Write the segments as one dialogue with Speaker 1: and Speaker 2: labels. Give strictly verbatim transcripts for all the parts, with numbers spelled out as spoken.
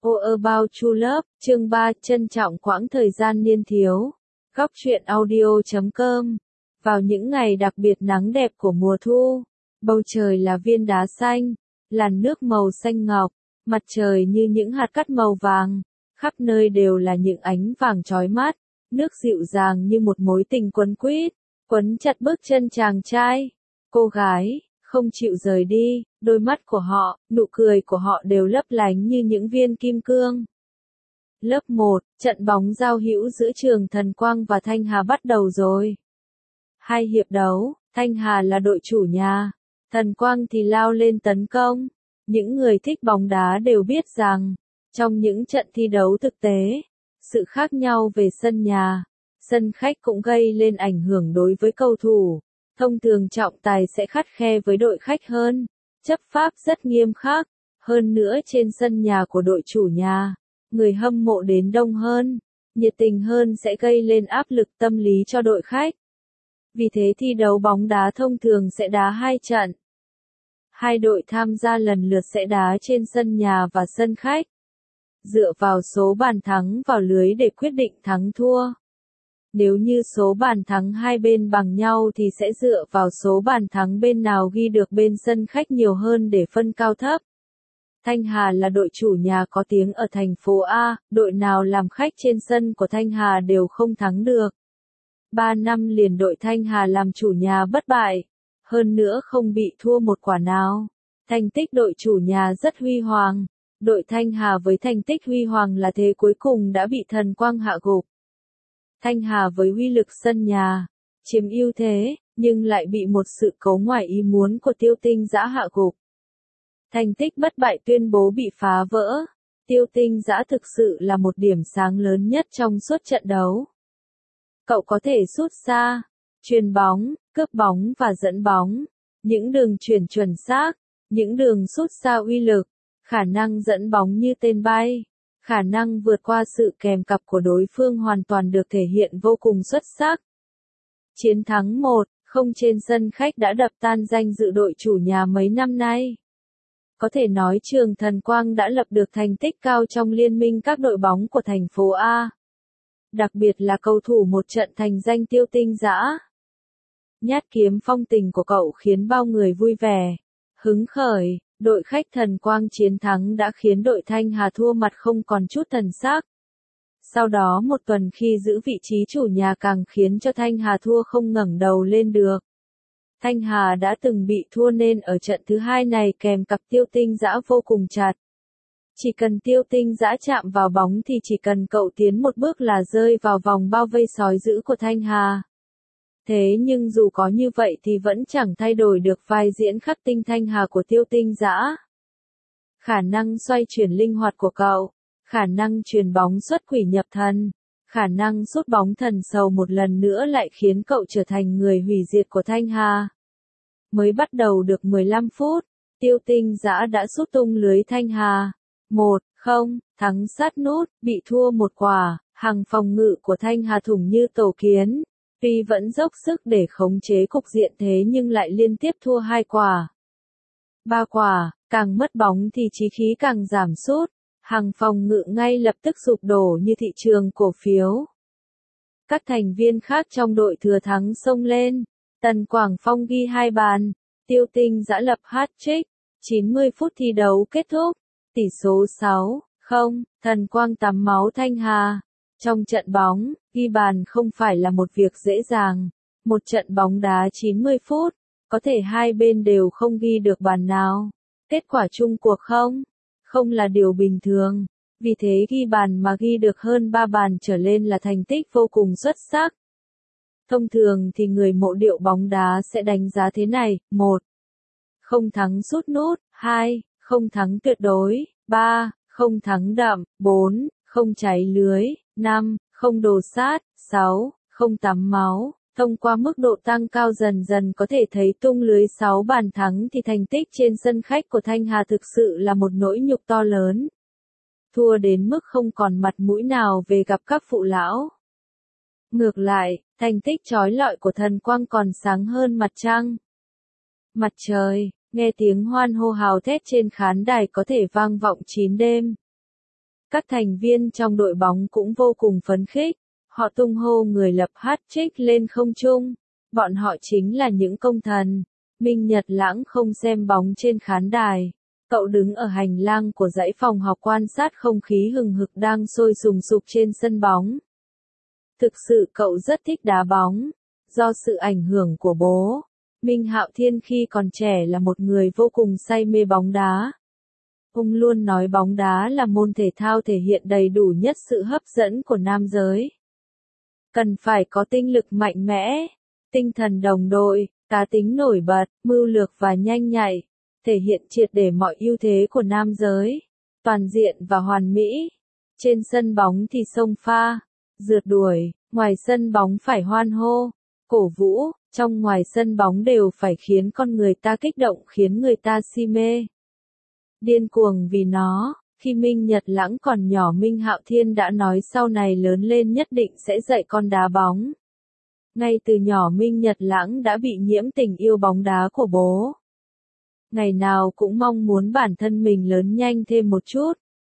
Speaker 1: All About True Love, chương ba, trân trọng quãng thời gian niên thiếu. Góc truyện audio chấm com. Vào những ngày đặc biệt nắng đẹp của mùa thu, bầu trời là viên đá xanh, làn nước màu xanh ngọc, mặt trời như những hạt cát màu vàng, khắp nơi đều là những ánh vàng chói mắt, nước dịu dàng như một mối tình quấn quýt, quấn chặt bước chân chàng trai, cô gái, không chịu rời đi, đôi mắt của họ, nụ cười của họ đều lấp lánh như những viên kim cương. Lớp một, trận bóng giao hữu giữa trường Thần Quang và Thanh Hà bắt đầu rồi. Hai hiệp đấu, Thanh Hà là đội chủ nhà, Thần Quang thì lao lên tấn công. Những người thích bóng đá đều biết rằng, trong những trận thi đấu thực tế, sự khác nhau về sân nhà, sân khách cũng gây lên ảnh hưởng đối với cầu thủ. Thông thường trọng tài sẽ khắt khe với đội khách hơn, chấp pháp rất nghiêm khắc, hơn nữa trên sân nhà của đội chủ nhà, người hâm mộ đến đông hơn, nhiệt tình hơn sẽ gây lên áp lực tâm lý cho đội khách. Vì thế thi đấu bóng đá thông thường sẽ đá hai trận. Hai đội tham gia lần lượt sẽ đá trên sân nhà và sân khách, dựa vào số bàn thắng vào lưới để quyết định thắng thua. Nếu như số bàn thắng hai bên bằng nhau thì sẽ dựa vào số bàn thắng bên nào ghi được bên sân khách nhiều hơn để phân cao thấp. Thanh Hà là đội chủ nhà có tiếng ở thành phố A, đội nào làm khách trên sân của Thanh Hà đều không thắng được. Ba năm liền đội Thanh Hà làm chủ nhà bất bại, hơn nữa không bị thua một quả nào. Thành tích đội chủ nhà rất huy hoàng, đội Thanh Hà với thành tích huy hoàng là thế cuối cùng đã bị Thần Quang hạ gục. Thanh Hà với uy lực sân nhà, chiếm ưu thế, nhưng lại bị một sự cố ngoài ý muốn của Tiêu Tinh Dã hạ gục. Thành tích bất bại tuyên bố bị phá vỡ. Tiêu Tinh Dã thực sự là một điểm sáng lớn nhất trong suốt trận đấu. Cậu có thể sút xa, chuyền bóng, cướp bóng và dẫn bóng, những đường chuyền chuẩn xác, những đường sút xa uy lực, khả năng dẫn bóng như tên bay. Khả năng vượt qua sự kèm cặp của đối phương hoàn toàn được thể hiện vô cùng xuất sắc. Chiến thắng một không trên sân khách đã đập tan danh dự đội chủ nhà mấy năm nay. Có thể nói trường Thần Quang đã lập được thành tích cao trong liên minh các đội bóng của thành phố A. Đặc biệt là cầu thủ một trận thành danh Tiêu Tinh Dã. Nhát kiếm phong tình của cậu khiến bao người vui vẻ, hứng khởi. Đội khách Thần Quang chiến thắng đã khiến đội Thanh Hà thua mặt không còn chút thần sắc. Sau đó một tuần khi giữ vị trí chủ nhà càng khiến cho Thanh Hà thua không ngẩng đầu lên được. Thanh Hà đã từng bị thua nên ở trận thứ hai này kèm cặp Tiêu Tinh Dã vô cùng chặt. Chỉ cần Tiêu Tinh Dã chạm vào bóng thì chỉ cần cậu tiến một bước là rơi vào vòng bao vây sói dữ của Thanh Hà. Thế nhưng dù có như vậy thì vẫn chẳng thay đổi được vai diễn khắc tinh Thanh Hà của Tiêu Tinh Dã. Khả năng xoay chuyển linh hoạt của cậu, khả năng chuyền bóng xuất quỷ nhập thần, khả năng sút bóng thần sầu một lần nữa lại khiến cậu trở thành người hủy diệt của Thanh Hà. Mới bắt đầu được mười lăm phút, Tiêu Tinh Dã đã sút tung lưới Thanh Hà. một không, thắng sát nút, bị thua một quả, hàng phòng ngự của Thanh Hà thủng như tổ kiến. Tuy vẫn dốc sức để khống chế cục diện thế nhưng lại liên tiếp thua hai quả. Ba quả, càng mất bóng thì chí khí càng giảm sút, hàng phòng ngự ngay lập tức sụp đổ như thị trường cổ phiếu. Các thành viên khác trong đội thừa thắng xông lên, Tần Quảng Phong ghi hai bàn, Tiêu Tinh Dã lập hat-trick, chín mươi phút thi đấu kết thúc, tỷ số sáu không, Thần Quang tắm máu Thanh Hà. Trong trận bóng, ghi bàn không phải là một việc dễ dàng. Một trận bóng đá chín mươi phút, có thể hai bên đều không ghi được bàn nào. Kết quả chung cuộc không? Không là điều bình thường. Vì thế ghi bàn mà ghi được hơn ba bàn trở lên là thành tích vô cùng xuất sắc. Thông thường thì người mộ điệu bóng đá sẽ đánh giá thế này: một không thắng sút nút, hai không thắng tuyệt đối, ba không thắng đậm, bốn không cháy lưới, năm không đồ sát, sáu không tắm máu. Thông qua mức độ tăng cao dần dần có thể thấy tung lưới sáu bàn thắng thì thành tích trên sân khách của Thanh Hà thực sự là một nỗi nhục to lớn. Thua đến mức không còn mặt mũi nào về gặp các phụ lão. Ngược lại, thành tích chói lọi của Thần Quang còn sáng hơn mặt trăng. Mặt trời, nghe tiếng hoan hô hào thét trên khán đài có thể vang vọng chín đêm. Các thành viên trong đội bóng cũng vô cùng phấn khích, họ tung hô người lập hat-trick lên không trung, bọn họ chính là những công thần. Minh Nhật Lãng không xem bóng trên khán đài, cậu đứng ở hành lang của dãy phòng học quan sát không khí hừng hực đang sôi sùng sục trên sân bóng. Thực sự cậu rất thích đá bóng, do sự ảnh hưởng của bố. Minh Hạo Thiên khi còn trẻ là một người vô cùng say mê bóng đá. Ông luôn nói bóng đá là môn thể thao thể hiện đầy đủ nhất sự hấp dẫn của nam giới. Cần phải có tinh lực mạnh mẽ, tinh thần đồng đội, cá tính nổi bật, mưu lược và nhanh nhạy, thể hiện triệt để mọi ưu thế của nam giới, toàn diện và hoàn mỹ. Trên sân bóng thì xông pha, rượt đuổi, ngoài sân bóng phải hoan hô, cổ vũ, trong ngoài sân bóng đều phải khiến con người ta kích động, khiến người ta si mê. Điên cuồng vì nó, khi Minh Nhật Lãng còn nhỏ Minh Hạo Thiên đã nói sau này lớn lên nhất định sẽ dạy con đá bóng. Ngay từ nhỏ Minh Nhật Lãng đã bị nhiễm tình yêu bóng đá của bố. Ngày nào cũng mong muốn bản thân mình lớn nhanh thêm một chút.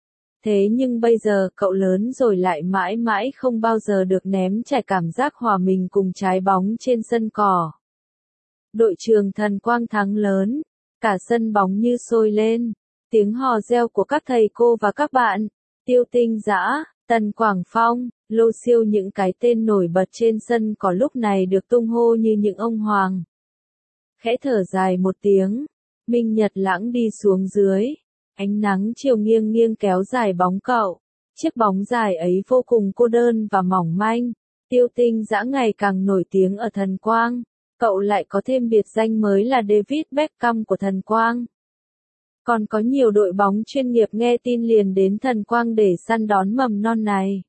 Speaker 1: Thế nhưng bây giờ cậu lớn rồi lại mãi mãi không bao giờ được ném trải cảm giác hòa mình cùng trái bóng trên sân cỏ. Đội Trường Thần Quang thắng lớn, cả sân bóng như sôi lên, tiếng hò reo của các thầy cô và các bạn, Tiêu Tinh Dã, Tần Quảng Phong, Lô Siêu, những cái tên nổi bật trên sân cỏ lúc này được tung hô như những ông hoàng. Khẽ thở dài một tiếng, Minh Nhật Lãng đi xuống dưới. Ánh nắng chiều nghiêng nghiêng kéo dài bóng cậu. Chiếc bóng dài ấy vô cùng cô đơn và mỏng manh. Tiêu Tinh Dã ngày càng nổi tiếng ở Thần Quang. Cậu lại có thêm biệt danh mới là David Beckham của Thần Quang. Còn có nhiều đội bóng chuyên nghiệp nghe tin liền đến Thần Quang để săn đón mầm non này.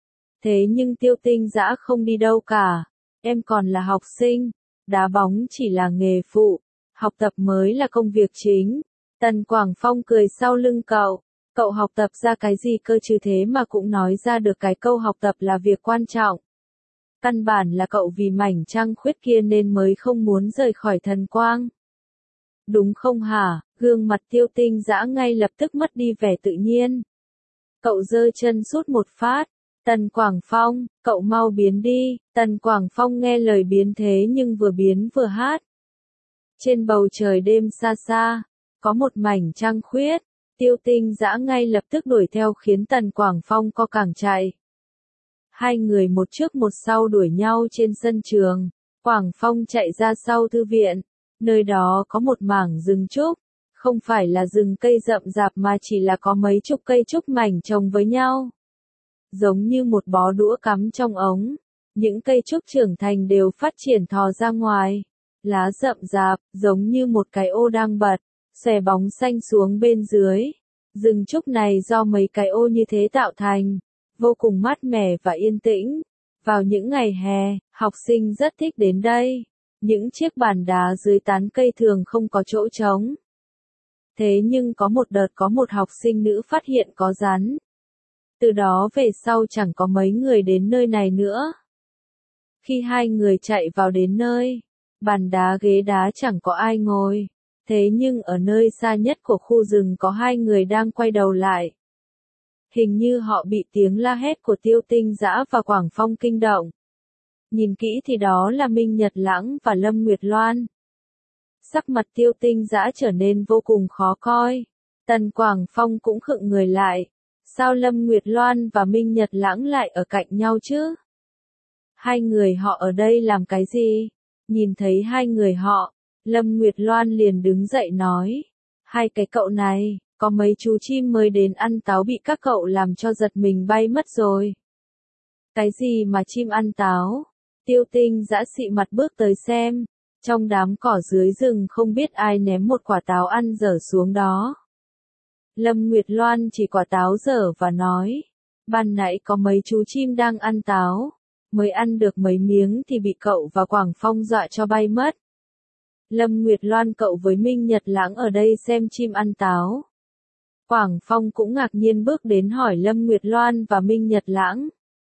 Speaker 1: Thế nhưng Tiêu Tinh Dã không đi đâu cả. Em còn là học sinh. Đá bóng chỉ là nghề phụ. Học tập mới là công việc chính. Tần Quảng Phong cười sau lưng cậu. Cậu học tập ra cái gì cơ chứ thế mà cũng nói ra được cái câu học tập là việc quan trọng. Căn bản là cậu vì mảnh trăng khuyết kia nên mới không muốn rời khỏi Thần Quang. Đúng không hả? Gương mặt Tiêu Tinh Dã ngay lập tức mất đi vẻ tự nhiên. Cậu giơ chân sút một phát. Tần Quảng Phong, cậu mau biến đi. Tần Quảng Phong nghe lời biến thế nhưng vừa biến vừa hát. Trên bầu trời đêm xa xa, có một mảnh trăng khuyết. Tiêu Tinh Dã ngay lập tức đuổi theo khiến Tần Quảng Phong co cẳng chạy. Hai người một trước một sau đuổi nhau trên sân trường. Quảng Phong chạy ra sau thư viện. Nơi đó có một mảng rừng trúc. Không phải là rừng cây rậm rạp mà chỉ là có mấy chục cây trúc mảnh chồng với nhau. Giống như một bó đũa cắm trong ống. Những cây trúc trưởng thành đều phát triển thò ra ngoài. Lá rậm rạp, giống như một cái ô đang bật. Xòe bóng xanh xuống bên dưới. Rừng trúc này do mấy cái ô như thế tạo thành. Vô cùng mát mẻ và yên tĩnh. Vào những ngày hè, học sinh rất thích đến đây. Những chiếc bàn đá dưới tán cây thường không có chỗ trống. Thế nhưng có một đợt có một học sinh nữ phát hiện có rắn. Từ đó về sau chẳng có mấy người đến nơi này nữa. Khi hai người chạy vào đến nơi, bàn đá ghế đá chẳng có ai ngồi. Thế nhưng ở nơi xa nhất của khu rừng có hai người đang quay đầu lại. Hình như họ bị tiếng la hét của Tiêu Tinh Dã và Quảng Phong kinh động. Nhìn kỹ thì đó là Minh Nhật Lãng và Lâm Nguyệt Loan. Sắc mặt Tiêu Tinh Dã trở nên vô cùng khó coi. Tần Quảng Phong cũng khựng người lại. Sao Lâm Nguyệt Loan và Minh Nhật Lãng lại ở cạnh nhau chứ? Hai người họ ở đây làm cái gì? Nhìn thấy hai người họ, Lâm Nguyệt Loan liền đứng dậy nói. Hai cái cậu này, có mấy chú chim mới đến ăn táo bị các cậu làm cho giật mình bay mất rồi. Cái gì mà chim ăn táo? Tiêu Tinh Dã xị mặt bước tới xem. Trong đám cỏ dưới rừng không biết ai ném một quả táo ăn dở xuống đó. Lâm Nguyệt Loan chỉ quả táo dở và nói. Ban nãy có mấy chú chim đang ăn táo. Mới ăn được mấy miếng thì bị cậu và Quảng Phong dọa cho bay mất. Lâm Nguyệt Loan, cậu với Minh Nhật Lãng ở đây xem chim ăn táo. Quảng Phong cũng ngạc nhiên bước đến hỏi Lâm Nguyệt Loan và Minh Nhật Lãng.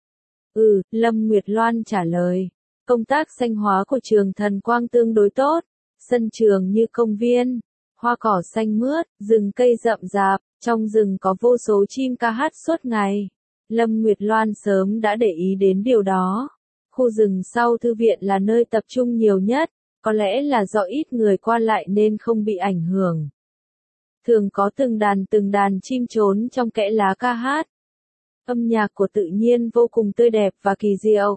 Speaker 1: Ừ, Lâm Nguyệt Loan trả lời. Công tác xanh hóa của trường Thần Quang tương đối tốt. Sân trường như công viên. hoa cỏ xanh mướt, rừng cây rậm rạp, trong rừng có vô số chim ca hát suốt ngày. Lâm Nguyệt Loan sớm đã để ý đến điều đó. Khu rừng sau thư viện là nơi tập trung nhiều nhất, có lẽ là do ít người qua lại nên không bị ảnh hưởng. Thường có từng đàn từng đàn chim trốn trong kẽ lá ca hát. Âm nhạc của tự nhiên vô cùng tươi đẹp và kỳ diệu.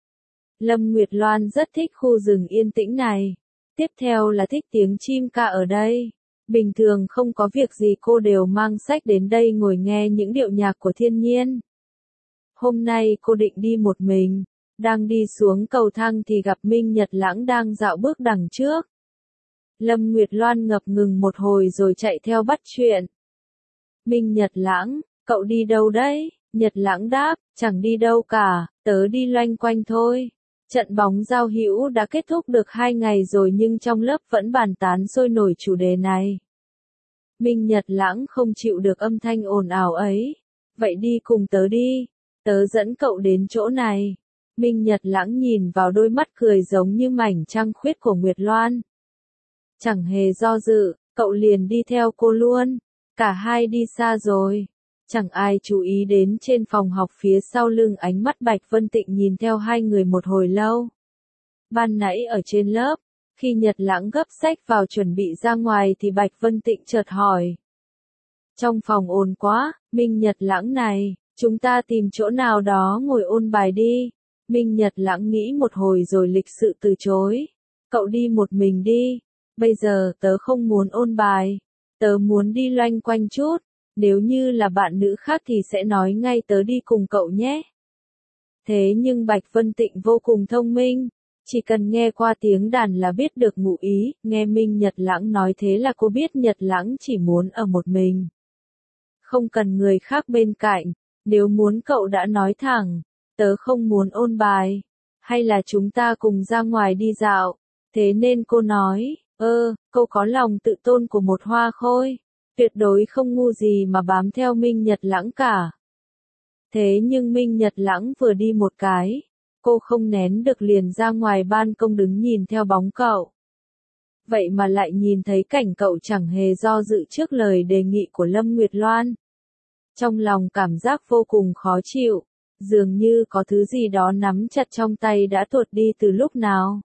Speaker 1: Lâm Nguyệt Loan rất thích khu rừng yên tĩnh này. Tiếp theo là thích tiếng chim ca ở đây. Bình thường không có việc gì cô đều mang sách đến đây ngồi nghe những điệu nhạc của thiên nhiên. Hôm nay cô định đi một mình. Đang đi xuống cầu thang thì gặp Minh Nhật Lãng đang dạo bước đằng trước. Lâm Nguyệt Loan ngập ngừng một hồi rồi chạy theo bắt chuyện. Minh Nhật Lãng, cậu đi đâu đấy? Nhật Lãng đáp, chẳng đi đâu cả, tớ đi loanh quanh thôi. Trận bóng giao hữu đã kết thúc được hai ngày rồi nhưng trong lớp vẫn bàn tán sôi nổi chủ đề này. Minh Nhật Lãng không chịu được âm thanh ồn ào ấy. Vậy đi cùng tớ đi, tớ dẫn cậu đến chỗ này. Minh Nhật Lãng nhìn vào đôi mắt cười giống như mảnh trăng khuyết của Nguyệt Loan. Chẳng hề do dự, cậu liền đi theo cô luôn. Cả hai đi xa rồi. Chẳng ai chú ý đến trên phòng học phía sau lưng ánh mắt Bạch Vân Tịnh nhìn theo hai người một hồi lâu. Ban nãy ở trên lớp, khi Nhật Lãng gấp sách vào chuẩn bị ra ngoài thì Bạch Vân Tịnh chợt hỏi. Trong phòng ồn quá, Minh Nhật Lãng này, chúng ta tìm chỗ nào đó ngồi ôn bài đi. Minh Nhật Lãng nghĩ một hồi rồi lịch sự từ chối. Cậu đi một mình đi, bây giờ tớ không muốn ôn bài, tớ muốn đi loanh quanh chút. Nếu như là bạn nữ khác thì sẽ nói ngay tớ đi cùng cậu nhé. Thế nhưng Bạch Vân Tịnh vô cùng thông minh, chỉ cần nghe qua tiếng đàn là biết được ngụ ý, nghe Minh Nhật Lãng nói thế là cô biết Nhật Lãng chỉ muốn ở một mình. Không cần người khác bên cạnh, nếu muốn cậu đã nói thẳng, tớ không muốn ôn bài, hay là chúng ta cùng ra ngoài đi dạo. Thế nên cô nói, ơ, cô có lòng tự tôn của một hoa khôi. Tuyệt đối không ngu gì mà bám theo Minh Nhật Lãng cả. Thế nhưng Minh Nhật Lãng vừa đi một cái, cô không nén được liền ra ngoài ban công đứng nhìn theo bóng cậu. Vậy mà lại nhìn thấy cảnh cậu chẳng hề do dự trước lời đề nghị của Lâm Nguyệt Loan. Trong lòng cảm giác vô cùng khó chịu, dường như có thứ gì đó nắm chặt trong tay đã tuột đi từ lúc nào.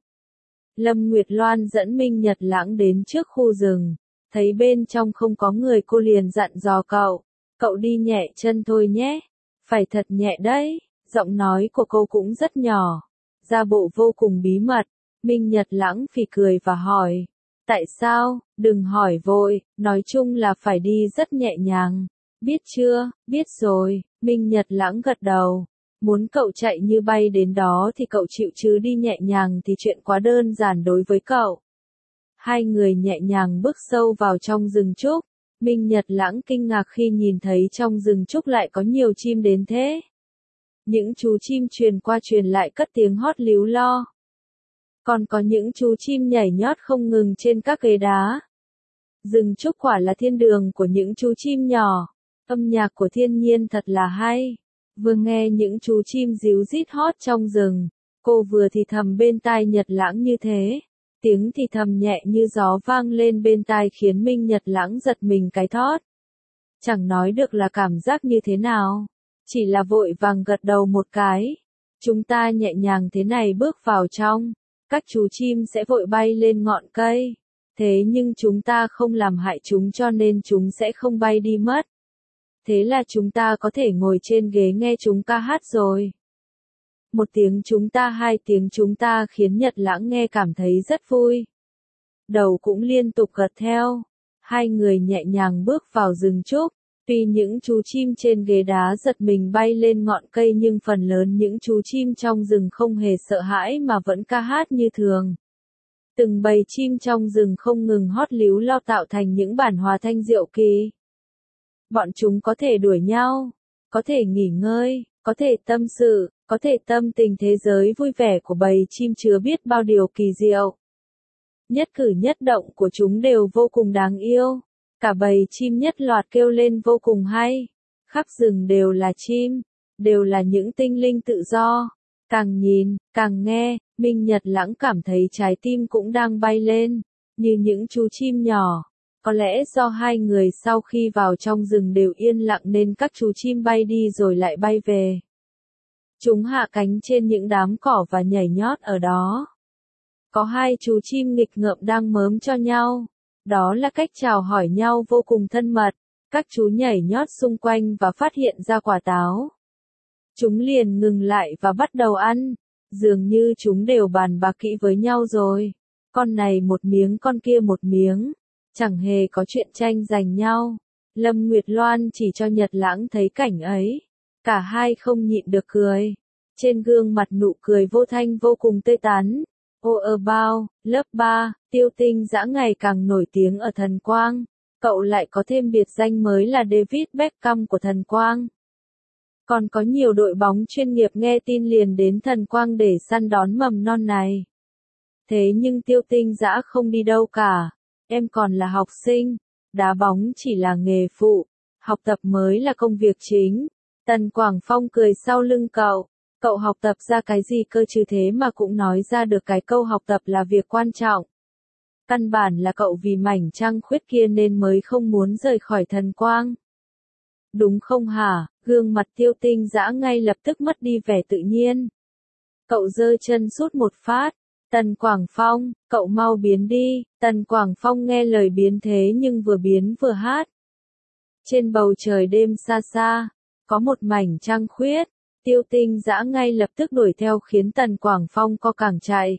Speaker 1: Lâm Nguyệt Loan dẫn Minh Nhật Lãng đến trước khu rừng. Thấy bên trong không có người cô liền dặn dò cậu, cậu đi nhẹ chân thôi nhé, phải thật nhẹ đấy, giọng nói của cô cũng rất nhỏ, ra bộ vô cùng bí mật. Minh Nhật Lãng phì cười và hỏi, tại sao, đừng hỏi vội, nói chung là phải đi rất nhẹ nhàng, biết chưa, biết rồi. Minh Nhật Lãng gật đầu, muốn cậu chạy như bay đến đó thì cậu chịu chứ đi nhẹ nhàng thì chuyện quá đơn giản đối với cậu. Hai người nhẹ nhàng bước sâu vào trong rừng trúc. Minh Nhật Lãng kinh ngạc khi nhìn thấy trong rừng trúc lại có nhiều chim đến thế. Những chú chim truyền qua truyền lại cất tiếng hót líu lo. Còn có những chú chim nhảy nhót không ngừng trên các ghế đá. Rừng trúc quả là thiên đường của những chú chim nhỏ. Âm nhạc của thiên nhiên thật là hay. Vừa nghe những chú chim ríu rít hót trong rừng, cô vừa thì thầm bên tai Nhật Lãng như thế. Tiếng thì thầm nhẹ như gió vang lên bên tai khiến Minh Nhật Lãng giật mình cái thót. Chẳng nói được là cảm giác như thế nào, chỉ là vội vàng gật đầu một cái. Chúng ta nhẹ nhàng thế này bước vào trong, các chú chim sẽ vội bay lên ngọn cây. Thế nhưng chúng ta không làm hại chúng cho nên chúng sẽ không bay đi mất. Thế là chúng ta có thể ngồi trên ghế nghe chúng ca hát rồi. Một tiếng chúng ta hai tiếng chúng ta khiến Nhật Lãng nghe cảm thấy rất vui. Đầu cũng liên tục gật theo. Hai người nhẹ nhàng bước vào rừng trúc. Tuy những chú chim trên ghế đá giật mình bay lên ngọn cây nhưng phần lớn những chú chim trong rừng không hề sợ hãi mà vẫn ca hát như thường. Từng bầy chim trong rừng không ngừng hót líu lo tạo thành những bản hòa thanh diệu kỳ. Bọn chúng có thể đuổi nhau, có thể nghỉ ngơi, có thể tâm sự, có thể tâm tình thế giới vui vẻ của bầy chim chứa biết bao điều kỳ diệu. Nhất cử nhất động của chúng đều vô cùng đáng yêu. Cả bầy chim nhất loạt kêu lên vô cùng hay. Khắp rừng đều là chim, đều là những tinh linh tự do. Càng nhìn, càng nghe, Minh Nhật Lãng cảm thấy trái tim cũng đang bay lên, như những chú chim nhỏ. Có lẽ do hai người sau khi vào trong rừng đều yên lặng nên các chú chim bay đi rồi lại bay về. Chúng hạ cánh trên những đám cỏ và nhảy nhót ở đó. Có hai chú chim nghịch ngợm đang mớm cho nhau. Đó là cách chào hỏi nhau vô cùng thân mật. Các chú nhảy nhót xung quanh và phát hiện ra quả táo. Chúng liền ngừng lại và bắt đầu ăn. Dường như chúng đều bàn bạc kỹ với nhau rồi. Con này một miếng, con kia một miếng. Chẳng hề có chuyện tranh giành nhau. Lâm Nguyệt Loan chỉ cho Nhật Lãng thấy cảnh ấy. Cả hai không nhịn được cười. Trên gương mặt nụ cười vô thanh vô cùng tươi tắn. Ô ơ bao, lớp ba, Tiêu Tinh Dã ngày càng nổi tiếng ở Thần Quang. Cậu lại có thêm biệt danh mới là David Beckham của Thần Quang. Còn có nhiều đội bóng chuyên nghiệp nghe tin liền đến Thần Quang để săn đón mầm non này. Thế nhưng Tiêu Tinh Dã không đi đâu cả. Em còn là học sinh, đá bóng chỉ là nghề phụ, học tập mới là công việc chính. Tần Quảng Phong cười sau lưng cậu. Cậu học tập ra cái gì cơ chứ thế mà cũng nói ra được cái câu học tập là việc quan trọng. Căn bản là cậu vì mảnh trăng khuyết kia nên mới không muốn rời khỏi Thần Quang. Đúng không hả? Gương mặt Tiêu Tinh Dã ngay lập tức mất đi vẻ tự nhiên. Cậu giơ chân sút một phát. Tần Quảng Phong, cậu mau biến đi. Tần Quảng Phong nghe lời biến thế nhưng vừa biến vừa hát. Trên bầu trời đêm xa xa, có một mảnh trăng khuyết. Tiêu Tinh Dã ngay lập tức đuổi theo khiến Tần Quảng Phong co cẳng chạy.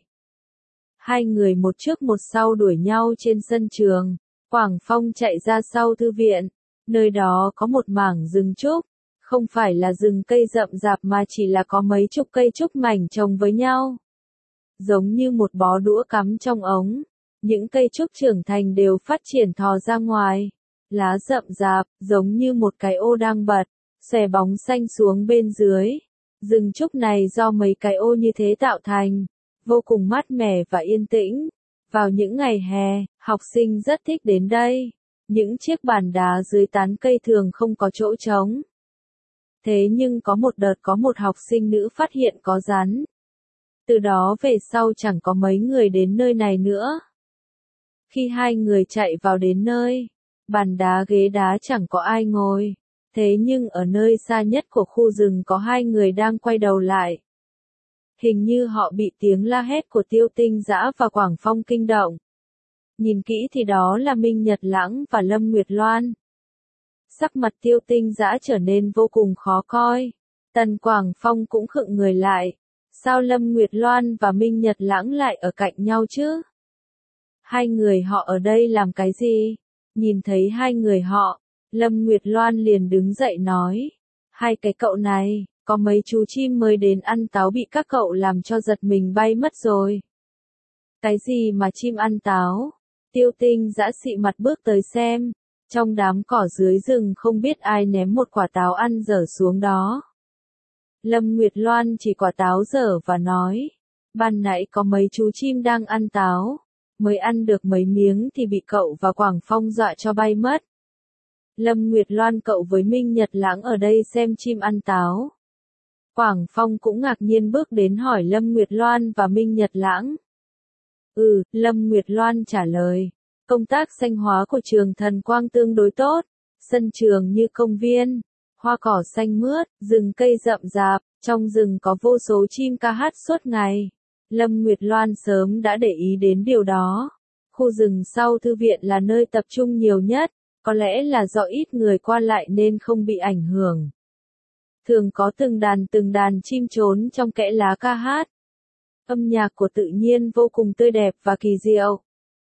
Speaker 1: Hai người một trước một sau đuổi nhau trên sân trường. Quảng Phong chạy ra sau thư viện. Nơi đó có một mảng rừng trúc. Không phải là rừng cây rậm rạp mà chỉ là có mấy chục cây trúc mảnh chồng với nhau. Giống như một bó đũa cắm trong ống. Những cây trúc trưởng thành đều phát triển thò ra ngoài. Lá rậm rạp, giống như một cái ô đang bật. Xòe bóng xanh xuống bên dưới. Rừng trúc này do mấy cái ô như thế tạo thành. Vô cùng mát mẻ và yên tĩnh. Vào những ngày hè, học sinh rất thích đến đây. Những chiếc bàn đá dưới tán cây thường không có chỗ trống. Thế nhưng có một đợt có một học sinh nữ phát hiện có rắn. Từ đó về sau chẳng có mấy người đến nơi này nữa. Khi hai người chạy vào đến nơi, bàn đá ghế đá chẳng có ai ngồi. Thế nhưng ở nơi xa nhất của khu rừng có hai người đang quay đầu lại. Hình như họ bị tiếng la hét của Tiêu Tinh Dã và Quảng Phong kinh động. Nhìn kỹ thì đó là Minh Nhật Lãng và Lâm Nguyệt Loan. Sắc mặt Tiêu Tinh Dã trở nên vô cùng khó coi. Tần Quảng Phong cũng khựng người lại. Sao Lâm Nguyệt Loan và Minh Nhật Lãng lại ở cạnh nhau chứ? Hai người họ ở đây làm cái gì? Nhìn thấy hai người họ, Lâm Nguyệt Loan liền đứng dậy nói. Hai cái cậu này, có mấy chú chim mới đến ăn táo bị các cậu làm cho giật mình bay mất rồi. Cái gì mà chim ăn táo? Tiêu Tinh Dã xị mặt bước tới xem. Trong đám cỏ dưới rừng không biết ai ném một quả táo ăn dở xuống đó. Lâm Nguyệt Loan chỉ quả táo dở và nói. Ban nãy có mấy chú chim đang ăn táo. Mới ăn được mấy miếng thì bị cậu và Quảng Phong dọa cho bay mất. Lâm Nguyệt Loan cậu với Minh Nhật Lãng ở đây xem chim ăn táo. Quảng Phong cũng ngạc nhiên bước đến hỏi Lâm Nguyệt Loan và Minh Nhật Lãng. Ừ, Lâm Nguyệt Loan trả lời. Công tác xanh hóa của trường Thần Quang tương đối tốt. Sân trường như công viên. Hoa cỏ xanh mướt, rừng cây rậm rạp. Trong rừng có vô số chim ca hát suốt ngày. Lâm Nguyệt Loan sớm đã để ý đến điều đó. Khu rừng sau thư viện là nơi tập trung nhiều nhất. Có lẽ là do ít người qua lại nên không bị ảnh hưởng. Thường có từng đàn từng đàn chim trốn trong kẽ lá ca hát. Âm nhạc của tự nhiên vô cùng tươi đẹp và kỳ diệu.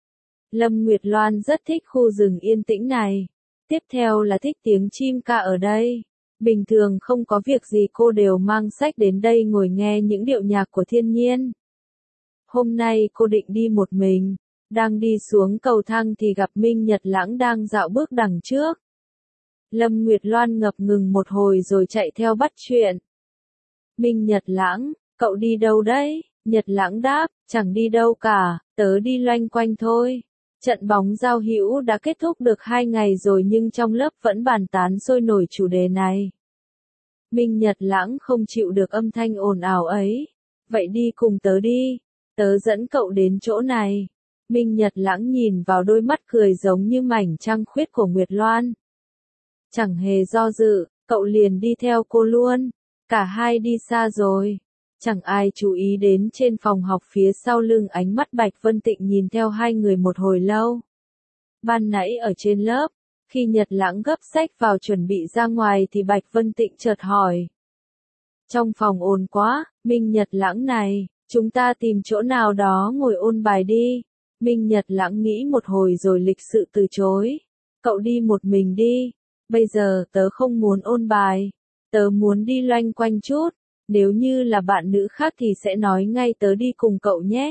Speaker 1: Lâm Nguyệt Loan rất thích khu rừng yên tĩnh này. Tiếp theo là thích tiếng chim ca ở đây. Bình thường không có việc gì cô đều mang sách đến đây ngồi nghe những điệu nhạc của thiên nhiên. Hôm nay cô định đi một mình. Đang đi xuống cầu thang thì gặp Minh Nhật Lãng đang dạo bước đằng trước. Lâm Nguyệt Loan ngập ngừng một hồi rồi chạy theo bắt chuyện. Minh Nhật Lãng, cậu đi đâu đấy? Nhật Lãng đáp, chẳng đi đâu cả, tớ đi loanh quanh thôi. Trận bóng giao hữu đã kết thúc được hai ngày rồi nhưng trong lớp vẫn bàn tán sôi nổi chủ đề này. Minh Nhật Lãng không chịu được âm thanh ồn ào ấy. Vậy đi cùng tớ đi, tớ dẫn cậu đến chỗ này. Minh Nhật Lãng nhìn vào đôi mắt cười giống như mảnh trăng khuyết của Nguyệt Loan. Chẳng hề do dự, cậu liền đi theo cô luôn. Cả hai đi xa rồi. Chẳng ai chú ý đến trên phòng học phía sau lưng, ánh mắt Bạch Vân Tịnh nhìn theo hai người một hồi lâu. Ban nãy ở trên lớp, khi Nhật Lãng gấp sách vào chuẩn bị ra ngoài thì Bạch Vân Tịnh chợt hỏi. Trong phòng ồn quá, Minh Nhật Lãng này, chúng ta tìm chỗ nào đó ngồi ôn bài đi. Minh Nhật Lãng nghĩ một hồi rồi lịch sự từ chối. Cậu đi một mình đi, bây giờ tớ không muốn ôn bài, tớ muốn đi loanh quanh chút, nếu như là bạn nữ khác thì sẽ nói ngay tớ đi cùng cậu nhé.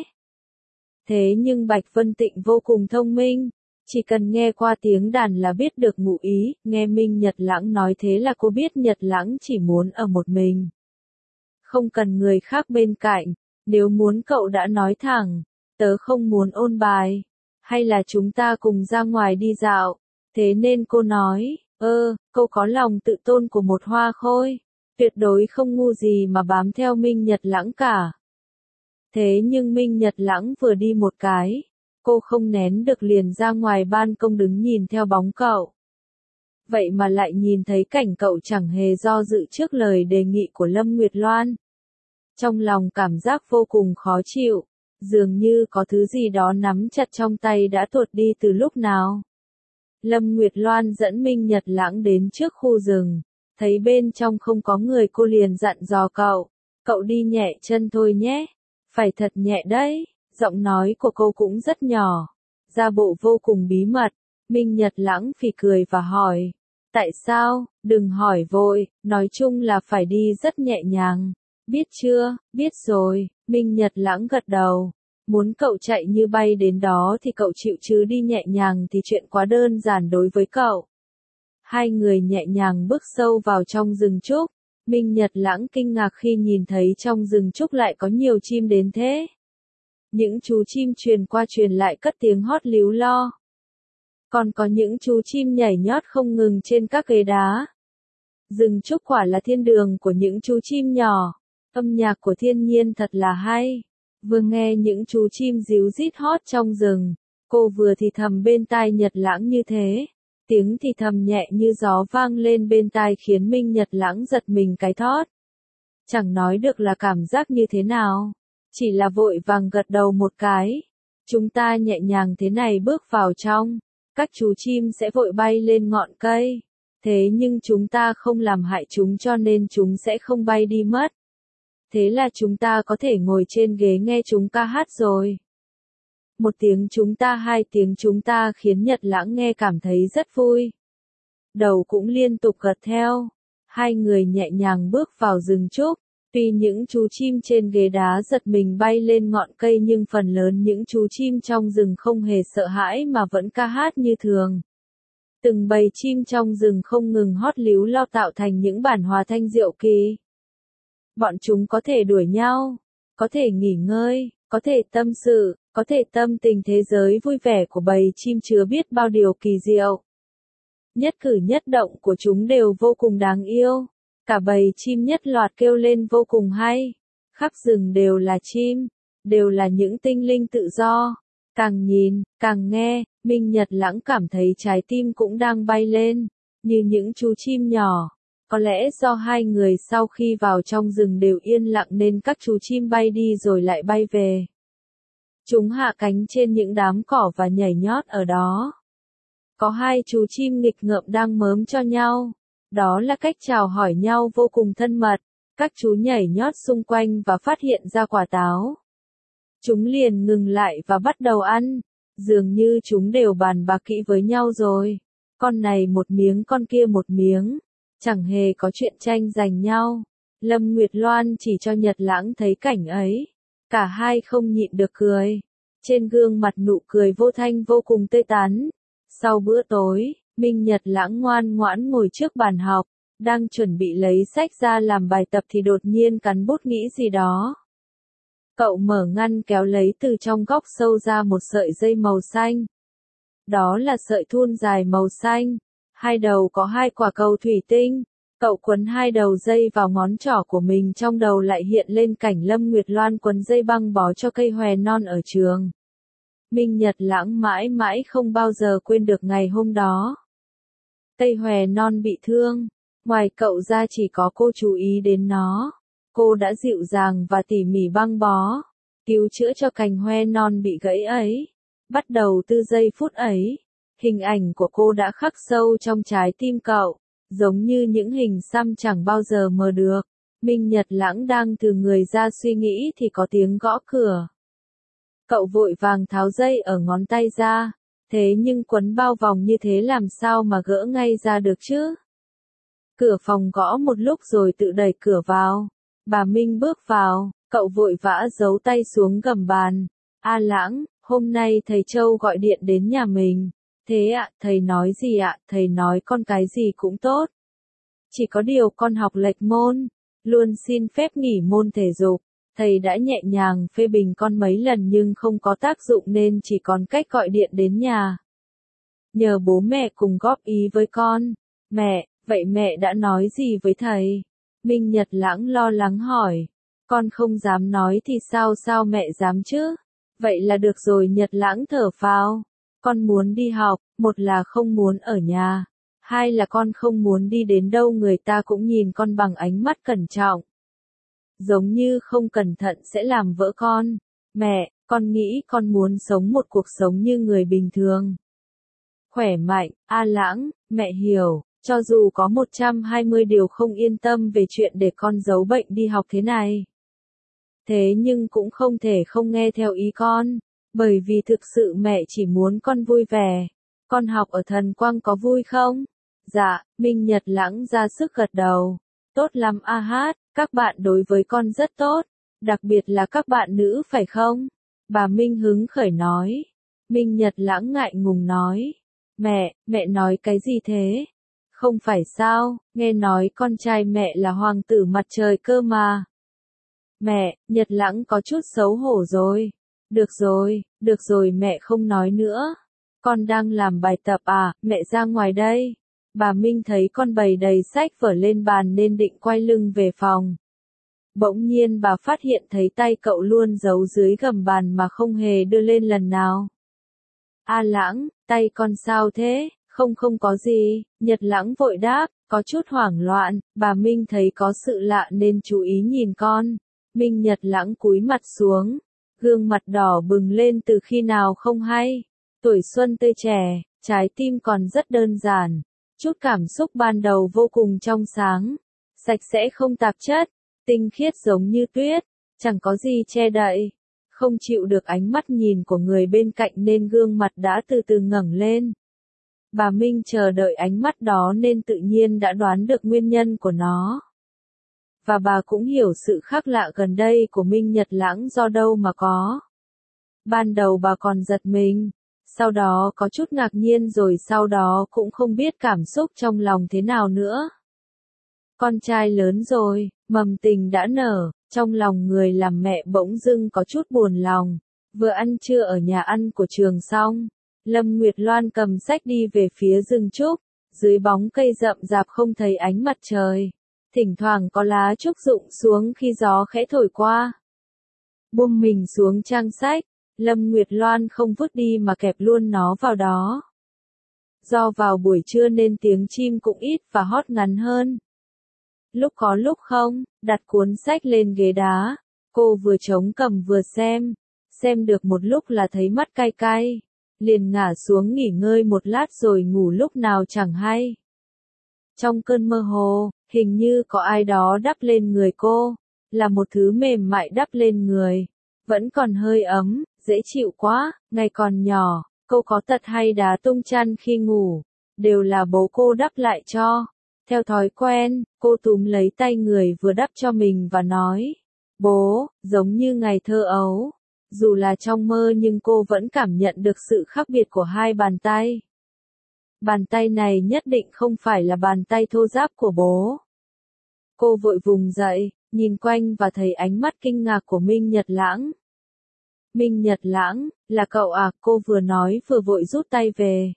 Speaker 1: Thế nhưng Bạch Vân Tịnh vô cùng thông minh, chỉ cần nghe qua tiếng đàn là biết được ngụ ý, nghe Minh Nhật Lãng nói thế là cô biết Nhật Lãng chỉ muốn ở một mình. Không cần người khác bên cạnh, nếu muốn cậu đã nói thẳng, tớ không muốn ôn bài, hay là chúng ta cùng ra ngoài đi dạo, thế nên cô nói, ơ, cô có lòng tự tôn của một hoa khôi, tuyệt đối không ngu gì mà bám theo Minh Nhật Lãng cả. Thế nhưng Minh Nhật Lãng vừa đi một cái, cô không nén được liền ra ngoài ban công đứng nhìn theo bóng cậu. Vậy mà lại nhìn thấy cảnh cậu chẳng hề do dự trước lời đề nghị của Lâm Nguyệt Loan. Trong lòng cảm giác vô cùng khó chịu, dường như có thứ gì đó nắm chặt trong tay đã tuột đi từ lúc nào. Lâm Nguyệt Loan dẫn Minh Nhật Lãng đến trước khu rừng, thấy bên trong không có người cô liền dặn dò cậu, cậu đi nhẹ chân thôi nhé, phải thật nhẹ đấy, giọng nói của cô cũng rất nhỏ, ra bộ vô cùng bí mật. Minh Nhật Lãng phì cười và hỏi, tại sao, đừng hỏi vội, nói chung là phải đi rất nhẹ nhàng, biết chưa, biết rồi, Minh Nhật Lãng gật đầu, muốn cậu chạy như bay đến đó thì cậu chịu chứ đi nhẹ nhàng thì chuyện quá đơn giản đối với cậu. Hai người nhẹ nhàng bước sâu vào trong rừng trúc, Minh Nhật Lãng kinh ngạc khi nhìn thấy trong rừng trúc lại có nhiều chim đến thế. Những chú chim truyền qua truyền lại cất tiếng hót líu lo. Còn có những chú chim nhảy nhót không ngừng trên các ghế đá. Rừng trúc quả là thiên đường của những chú chim nhỏ, âm nhạc của thiên nhiên thật là hay. Vừa nghe những chú chim ríu rít hót trong rừng, cô vừa thì thầm bên tai Nhật Lãng như thế. Tiếng thì thầm nhẹ như gió vang lên bên tai khiến Minh Nhật Lãng giật mình cái thót. Chẳng nói được là cảm giác như thế nào, chỉ là vội vàng gật đầu một cái. Chúng ta nhẹ nhàng thế này bước vào trong, các chú chim sẽ vội bay lên ngọn cây. Thế nhưng chúng ta không làm hại chúng cho nên chúng sẽ không bay đi mất. Thế là chúng ta có thể ngồi trên ghế nghe chúng ca hát rồi. Một tiếng chúng ta, hai tiếng chúng ta khiến Nhật Lãng nghe cảm thấy rất vui. Đầu cũng liên tục gật theo. Hai người nhẹ nhàng bước vào rừng trúc. Tuy những chú chim trên ghế đá giật mình bay lên ngọn cây nhưng phần lớn những chú chim trong rừng không hề sợ hãi mà vẫn ca hát như thường. Từng bầy chim trong rừng không ngừng hót líu lo tạo thành những bản hòa thanh diệu kỳ. Bọn chúng có thể đuổi nhau, có thể nghỉ ngơi, có thể tâm sự, có thể tâm tình thế giới vui vẻ của bầy chim chứa biết bao điều kỳ diệu. Nhất cử nhất động của chúng đều vô cùng đáng yêu. Cả bầy chim nhất loạt kêu lên vô cùng hay. Khắp rừng đều là chim, đều là những tinh linh tự do. Càng nhìn, càng nghe, Minh Nhật Lãng cảm thấy trái tim cũng đang bay lên, như những chú chim nhỏ. Có lẽ do hai người sau khi vào trong rừng đều yên lặng nên các chú chim bay đi rồi lại bay về. Chúng hạ cánh trên những đám cỏ và nhảy nhót ở đó. Có hai chú chim nghịch ngợm đang mớm cho nhau. Đó là cách chào hỏi nhau vô cùng thân mật. Các chú nhảy nhót xung quanh và phát hiện ra quả táo. Chúng liền ngừng lại và bắt đầu ăn. Dường như chúng đều bàn bạc kỹ với nhau rồi. Con này một miếng, con kia một miếng. Chẳng hề có chuyện tranh giành nhau. Lâm Nguyệt Loan chỉ cho Nhật Lãng thấy cảnh ấy. Cả hai không nhịn được cười. Trên gương mặt nụ cười vô thanh vô cùng tươi tắn. Sau bữa tối, Minh Nhật Lãng ngoan ngoãn ngồi trước bàn học, đang chuẩn bị lấy sách ra làm bài tập thì đột nhiên cắn bút nghĩ gì đó. Cậu mở ngăn kéo lấy từ trong góc sâu ra một sợi dây màu xanh. Đó là sợi thun dài màu xanh, hai đầu có hai quả cầu thủy tinh. Cậu quấn hai đầu dây vào ngón trỏ của mình, trong đầu lại hiện lên cảnh Lâm Nguyệt Loan quấn dây băng bó cho cây hòe non ở trường. Minh Nhật Lãng mãi mãi không bao giờ quên được ngày hôm đó. Tây Hòe Non bị thương, ngoài cậu ra chỉ có cô chú ý đến nó. Cô đã dịu dàng và tỉ mỉ băng bó, cứu chữa cho cành hoe non bị gãy ấy. Bắt đầu từ giây phút ấy, hình ảnh của cô đã khắc sâu trong trái tim cậu, giống như những hình xăm chẳng bao giờ mờ được. Minh Nhật Lãng đang từ người ra suy nghĩ thì có tiếng gõ cửa. Cậu vội vàng tháo dây ở ngón tay ra, thế nhưng quấn bao vòng như thế làm sao mà gỡ ngay ra được chứ? Cửa phòng gõ một lúc rồi tự đẩy cửa vào. Bà Minh bước vào, cậu vội vã giấu tay xuống gầm bàn. A Lãng, hôm nay thầy Châu gọi điện đến nhà mình. Thế ạ, thầy nói gì ạ? Thầy nói con cái gì cũng tốt. Chỉ có điều con học lệch môn, luôn xin phép nghỉ môn thể dục. Thầy đã nhẹ nhàng phê bình con mấy lần nhưng không có tác dụng nên chỉ còn cách gọi điện đến nhà. Nhờ bố mẹ cùng góp ý với con. Mẹ, vậy mẹ đã nói gì với thầy? Minh Nhật Lãng lo lắng hỏi. Con không dám nói thì sao sao mẹ dám chứ? Vậy là được rồi. Nhật Lãng thở phào. Con muốn đi học, một là không muốn ở nhà, hai là con không muốn đi đến đâu người ta cũng nhìn con bằng ánh mắt cẩn trọng. Giống như không cẩn thận sẽ làm vỡ con. Mẹ, con nghĩ con muốn sống một cuộc sống như người bình thường. Khỏe mạnh, A Lãng, mẹ hiểu, cho dù có một trăm hai mươi điều không yên tâm về chuyện để con giấu bệnh đi học thế này. Thế nhưng cũng không thể không nghe theo ý con, bởi vì thực sự mẹ chỉ muốn con vui vẻ. Con học ở Thần Quang có vui không? Dạ, Minh Nhật Lãng ra sức gật đầu. Tốt lắm a hát, các bạn đối với con rất tốt, đặc biệt là các bạn nữ phải không? Bà Minh hứng khởi nói. Minh Nhật Lãng ngại ngùng nói. Mẹ, mẹ nói cái gì thế? Không phải sao, nghe nói con trai mẹ là hoàng tử mặt trời cơ mà. Mẹ, Nhật Lãng có chút xấu hổ rồi. Được rồi, được rồi mẹ không nói nữa. Con đang làm bài tập à, mẹ ra ngoài đây. Bà Minh thấy con bày đầy sách vở lên bàn nên định quay lưng về phòng. Bỗng nhiên bà phát hiện thấy tay cậu luôn giấu dưới gầm bàn mà không hề đưa lên lần nào. A Lãng, tay con sao thế? Không không có gì, Nhật Lãng vội đáp, có chút hoảng loạn. Bà Minh thấy có sự lạ nên chú ý nhìn con. Minh Nhật Lãng cúi mặt xuống, gương mặt đỏ bừng lên từ khi nào không hay. Tuổi xuân tươi trẻ, trái tim còn rất đơn giản. Chút cảm xúc ban đầu vô cùng trong sáng, sạch sẽ không tạp chất, tinh khiết giống như tuyết, chẳng có gì che đậy. Không chịu được ánh mắt nhìn của người bên cạnh nên gương mặt đã từ từ ngẩng lên. Bà Minh chờ đợi ánh mắt đó nên tự nhiên đã đoán được nguyên nhân của nó. Và bà cũng hiểu sự khác lạ gần đây của Minh Nhật Lãng do đâu mà có. Ban đầu bà còn giật mình, sau đó có chút ngạc nhiên rồi sau đó cũng không biết cảm xúc trong lòng thế nào nữa. Con trai lớn rồi, mầm tình đã nở, trong lòng người làm mẹ bỗng dưng có chút buồn lòng. Vừa ăn trưa ở nhà ăn của trường xong, Lâm Nguyệt Loan cầm sách đi về phía rừng trúc, dưới bóng cây rậm rạp không thấy ánh mặt trời. Thỉnh thoảng có lá trúc rụng xuống khi gió khẽ thổi qua. Buông mình xuống trang sách, Lâm Nguyệt Loan không vứt đi mà kẹp luôn nó vào đó. Do vào buổi trưa nên tiếng chim cũng ít và hót ngắn hơn. Lúc có lúc không, đặt cuốn sách lên ghế đá, cô vừa chống cầm vừa xem, xem được một lúc là thấy mắt cay cay, liền ngả xuống nghỉ ngơi một lát rồi ngủ lúc nào chẳng hay. Trong cơn mơ hồ, hình như có ai đó đắp lên người cô, là một thứ mềm mại đắp lên người, vẫn còn hơi ấm, dễ chịu quá. Ngày còn nhỏ, cô có tật hay đá tung chăn khi ngủ, đều là bố cô đắp lại cho. Theo thói quen, cô túm lấy tay người vừa đắp cho mình và nói, bố, giống như ngày thơ ấu. Dù là trong mơ nhưng cô vẫn cảm nhận được sự khác biệt của hai bàn tay. Bàn tay này nhất định không phải là bàn tay thô ráp của bố. Cô vội vùng dậy, nhìn quanh và thấy ánh mắt kinh ngạc của Minh Nhật Lãng. Minh Nhật Lãng, là cậu à? Cô vừa nói vừa vội rút tay về.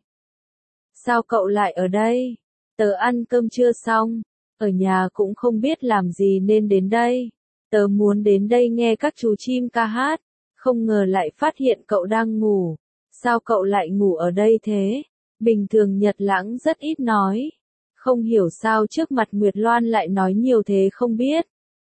Speaker 1: Sao cậu lại ở đây? Tớ ăn cơm trưa xong, ở nhà cũng không biết làm gì nên đến đây. Tớ muốn đến đây nghe các chú chim ca hát, không ngờ lại phát hiện cậu đang ngủ. sao cậu lại ngủ ở đây thế? Bình thường Nhật Lãng rất ít nói. Không hiểu sao trước mặt Nguyệt Loan lại nói nhiều thế không biết.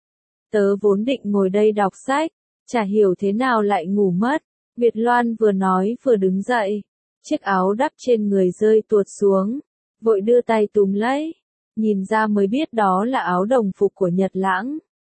Speaker 1: Tớ vốn định ngồi đây đọc sách, chả hiểu thế nào lại ngủ mất. Nguyệt Loan vừa nói vừa đứng dậy. Chiếc áo đắp trên người rơi tuột xuống. Vội đưa tay túm lấy. Nhìn ra mới biết đó là áo đồng phục của Nhật Lãng.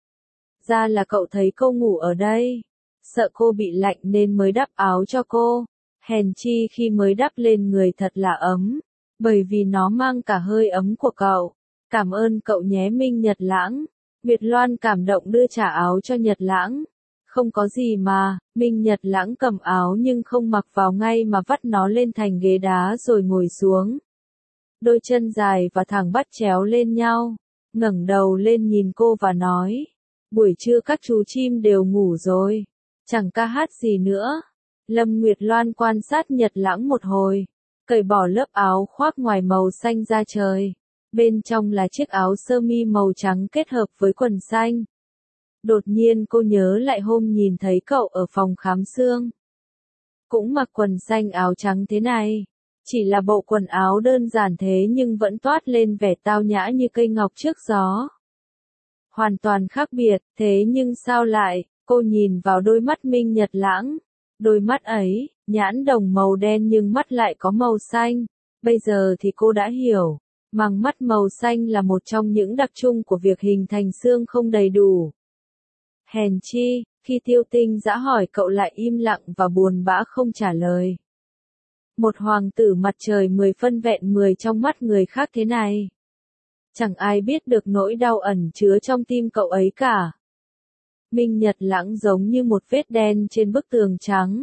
Speaker 1: Ra là cậu thấy cô ngủ ở đây. Sợ cô bị lạnh nên mới đắp áo cho cô. Hèn chi khi mới đắp lên người thật là ấm. Bởi vì nó mang cả hơi ấm của cậu. Cảm ơn cậu nhé Minh Nhật Lãng. Nguyệt Loan cảm động đưa trả áo cho Nhật Lãng. Không có gì mà, Minh Nhật Lãng cầm áo nhưng không mặc vào ngay mà vắt nó lên thành ghế đá rồi ngồi xuống. Đôi chân dài và thẳng bắt chéo lên nhau. Ngẩng đầu lên nhìn cô và nói. Buổi trưa các chú chim đều ngủ rồi. Chẳng ca hát gì nữa. Lâm Nguyệt Loan quan sát Nhật Lãng một hồi. Cởi bỏ lớp áo khoác ngoài màu xanh da trời. Bên trong là chiếc áo sơ mi màu trắng kết hợp với quần xanh. Đột nhiên cô nhớ lại hôm nhìn thấy cậu ở phòng khám xương. Cũng mặc quần xanh áo trắng thế này. Chỉ là bộ quần áo đơn giản thế nhưng vẫn toát lên vẻ tao nhã như cây ngọc trước gió. Hoàn toàn khác biệt, thế nhưng sao lại, cô nhìn vào đôi mắt Minh Nhật Lãng. Đôi mắt ấy, nhãn đồng màu đen nhưng mắt lại có màu xanh. Bây giờ thì cô đã hiểu. Màng mắt màu xanh là một trong những đặc trưng của việc hình thành xương không đầy đủ. Hèn chi, khi Tiêu Tinh Dã hỏi cậu lại im lặng và buồn bã không trả lời. Một hoàng tử mặt trời mười phân vẹn mười trong mắt người khác thế này. Chẳng ai biết được nỗi đau ẩn chứa trong tim cậu ấy cả. Minh Nhật Lãng giống như một vết đen trên bức tường trắng.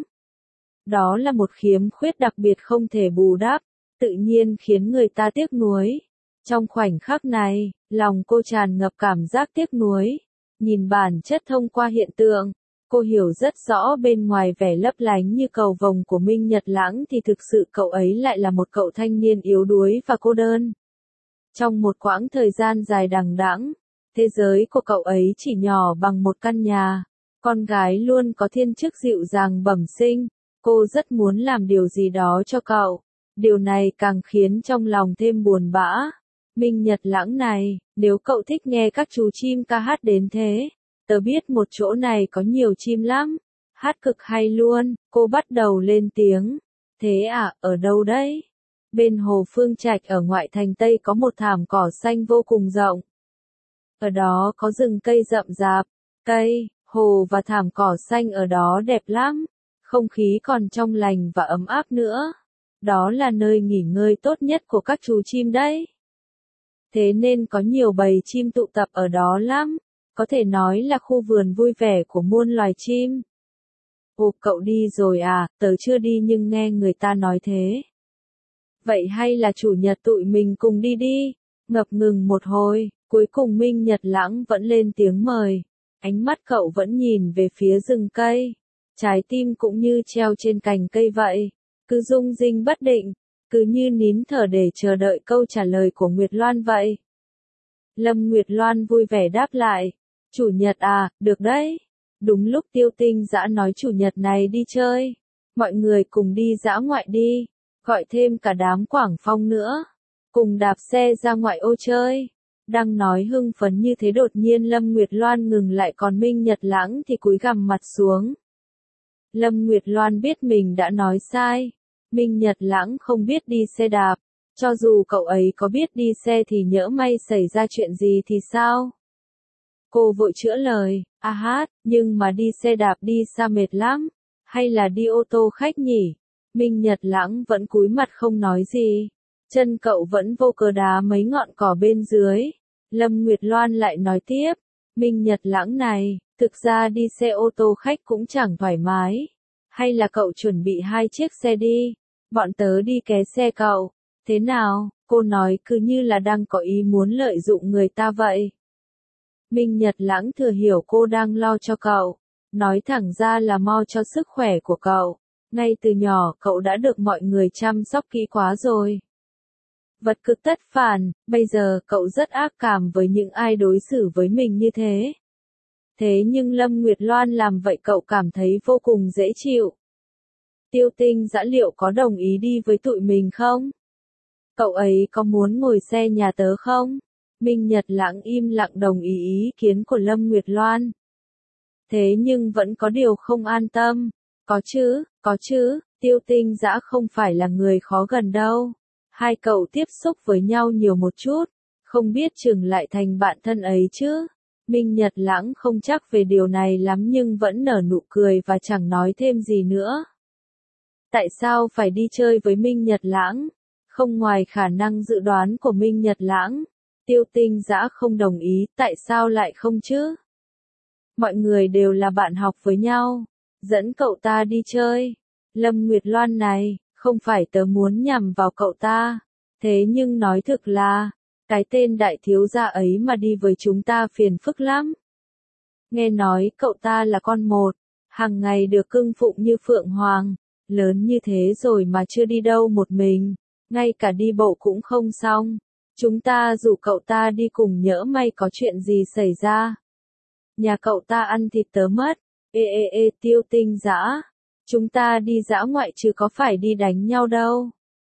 Speaker 1: Đó là một khiếm khuyết đặc biệt không thể bù đắp, tự nhiên khiến người ta tiếc nuối. Trong khoảnh khắc này, lòng cô tràn ngập cảm giác tiếc nuối. Nhìn bản chất thông qua hiện tượng, cô hiểu rất rõ bên ngoài vẻ lấp lánh như cầu vồng của Minh Nhật Lãng thì thực sự cậu ấy lại là một cậu thanh niên yếu đuối và cô đơn. Trong một quãng thời gian dài đằng đẵng, thế giới của cậu ấy chỉ nhỏ bằng một căn nhà. Con gái luôn có thiên chức dịu dàng bẩm sinh, cô rất muốn làm điều gì đó cho cậu. Điều này càng khiến trong lòng thêm buồn bã. Minh Nhật Lãng này, nếu cậu thích nghe các chú chim ca hát đến thế, tớ biết một chỗ này có nhiều chim lắm. Hát cực hay luôn, cô bắt đầu lên tiếng. Thế à, ở đâu đấy? Bên hồ Phương Trạch ở ngoại thành Tây có một thảm cỏ xanh vô cùng rộng. Ở đó có rừng cây rậm rạp, cây, hồ và thảm cỏ xanh ở đó đẹp lắm. Không khí còn trong lành và ấm áp nữa. Đó là nơi nghỉ ngơi tốt nhất của các chú chim đấy. Thế nên có nhiều bầy chim tụ tập ở đó lắm. Có thể nói là khu vườn vui vẻ của muôn loài chim. Ồ, cậu đi rồi à, tớ chưa đi nhưng nghe người ta nói thế. Vậy hay là chủ nhật tụi mình cùng đi đi. Ngập ngừng một hồi, cuối cùng Minh Nhật Lãng vẫn lên tiếng mời. Ánh mắt cậu vẫn nhìn về phía rừng cây. Trái tim cũng như treo trên cành cây vậy. Cứ rung rinh bất định. Cứ như nín thở để chờ đợi câu trả lời của Nguyệt Loan vậy. Lâm Nguyệt Loan vui vẻ đáp lại. Chủ nhật à, được đấy. Đúng lúc Tiêu Tinh Dã nói chủ nhật này đi chơi. Mọi người cùng đi dã ngoại đi. Gọi thêm cả đám Quảng Phong nữa. Cùng đạp xe ra ngoại ô chơi. Đang nói hưng phấn như thế đột nhiên Lâm Nguyệt Loan ngừng lại còn Minh Nhật Lãng thì cúi gằm mặt xuống. Lâm Nguyệt Loan biết mình đã nói sai. Minh Nhật Lãng không biết đi xe đạp. Cho dù cậu ấy có biết đi xe thì nhỡ may xảy ra chuyện gì thì sao? Cô vội chữa lời, a hát, nhưng mà đi xe đạp đi xa mệt lắm. Hay là đi ô tô khách nhỉ? Minh Nhật Lãng vẫn cúi mặt không nói gì. Chân cậu vẫn vô cớ đá mấy ngọn cỏ bên dưới. Lâm Nguyệt Loan lại nói tiếp. Minh Nhật Lãng này, thực ra đi xe ô tô khách cũng chẳng thoải mái. Hay là cậu chuẩn bị hai chiếc xe đi. Bọn tớ đi ké xe cậu. Thế nào, cô nói cứ như là đang có ý muốn lợi dụng người ta vậy. Minh Nhật Lãng thừa hiểu cô đang lo cho cậu. Nói thẳng ra là mo cho sức khỏe của cậu. Ngay từ nhỏ cậu đã được mọi người chăm sóc kỹ quá rồi. Vật cực tất phản, bây giờ cậu rất ác cảm với những ai đối xử với mình như thế. Thế nhưng Lâm Nguyệt Loan làm vậy cậu cảm thấy vô cùng dễ chịu. Tiêu Tinh Dã liệu có đồng ý đi với tụi mình không? Cậu ấy có muốn ngồi xe nhà tớ không? Minh Nhật Lãng im lặng đồng ý ý kiến của Lâm Nguyệt Loan. Thế nhưng vẫn có điều không an tâm. Có chứ, có chứ, Tiêu Tinh Dã không phải là người khó gần đâu. Hai cậu tiếp xúc với nhau nhiều một chút, không biết chừng lại thành bạn thân ấy chứ. Minh Nhật Lãng không chắc về điều này lắm nhưng vẫn nở nụ cười và chẳng nói thêm gì nữa. Tại sao phải đi chơi với Minh Nhật Lãng? Không ngoài khả năng dự đoán của Minh Nhật Lãng, Tiêu Tinh Dã không đồng ý, tại sao lại không chứ? Mọi người đều là bạn học với nhau, dẫn cậu ta đi chơi. Lâm Nguyệt Loan này, không phải tớ muốn nhằm vào cậu ta, thế nhưng nói thực là, cái tên đại thiếu gia ấy mà đi với chúng ta phiền phức lắm. Nghe nói cậu ta là con một, hàng ngày được cưng phụng như phượng hoàng, lớn như thế rồi mà chưa đi đâu một mình, ngay cả đi bộ cũng không xong. Chúng ta rủ cậu ta đi cùng nhỡ may có chuyện gì xảy ra. Nhà cậu ta ăn thịt tớ mất. Ê ê ê Tiêu Tinh Dã, chúng ta đi dã ngoại chứ có phải đi đánh nhau đâu.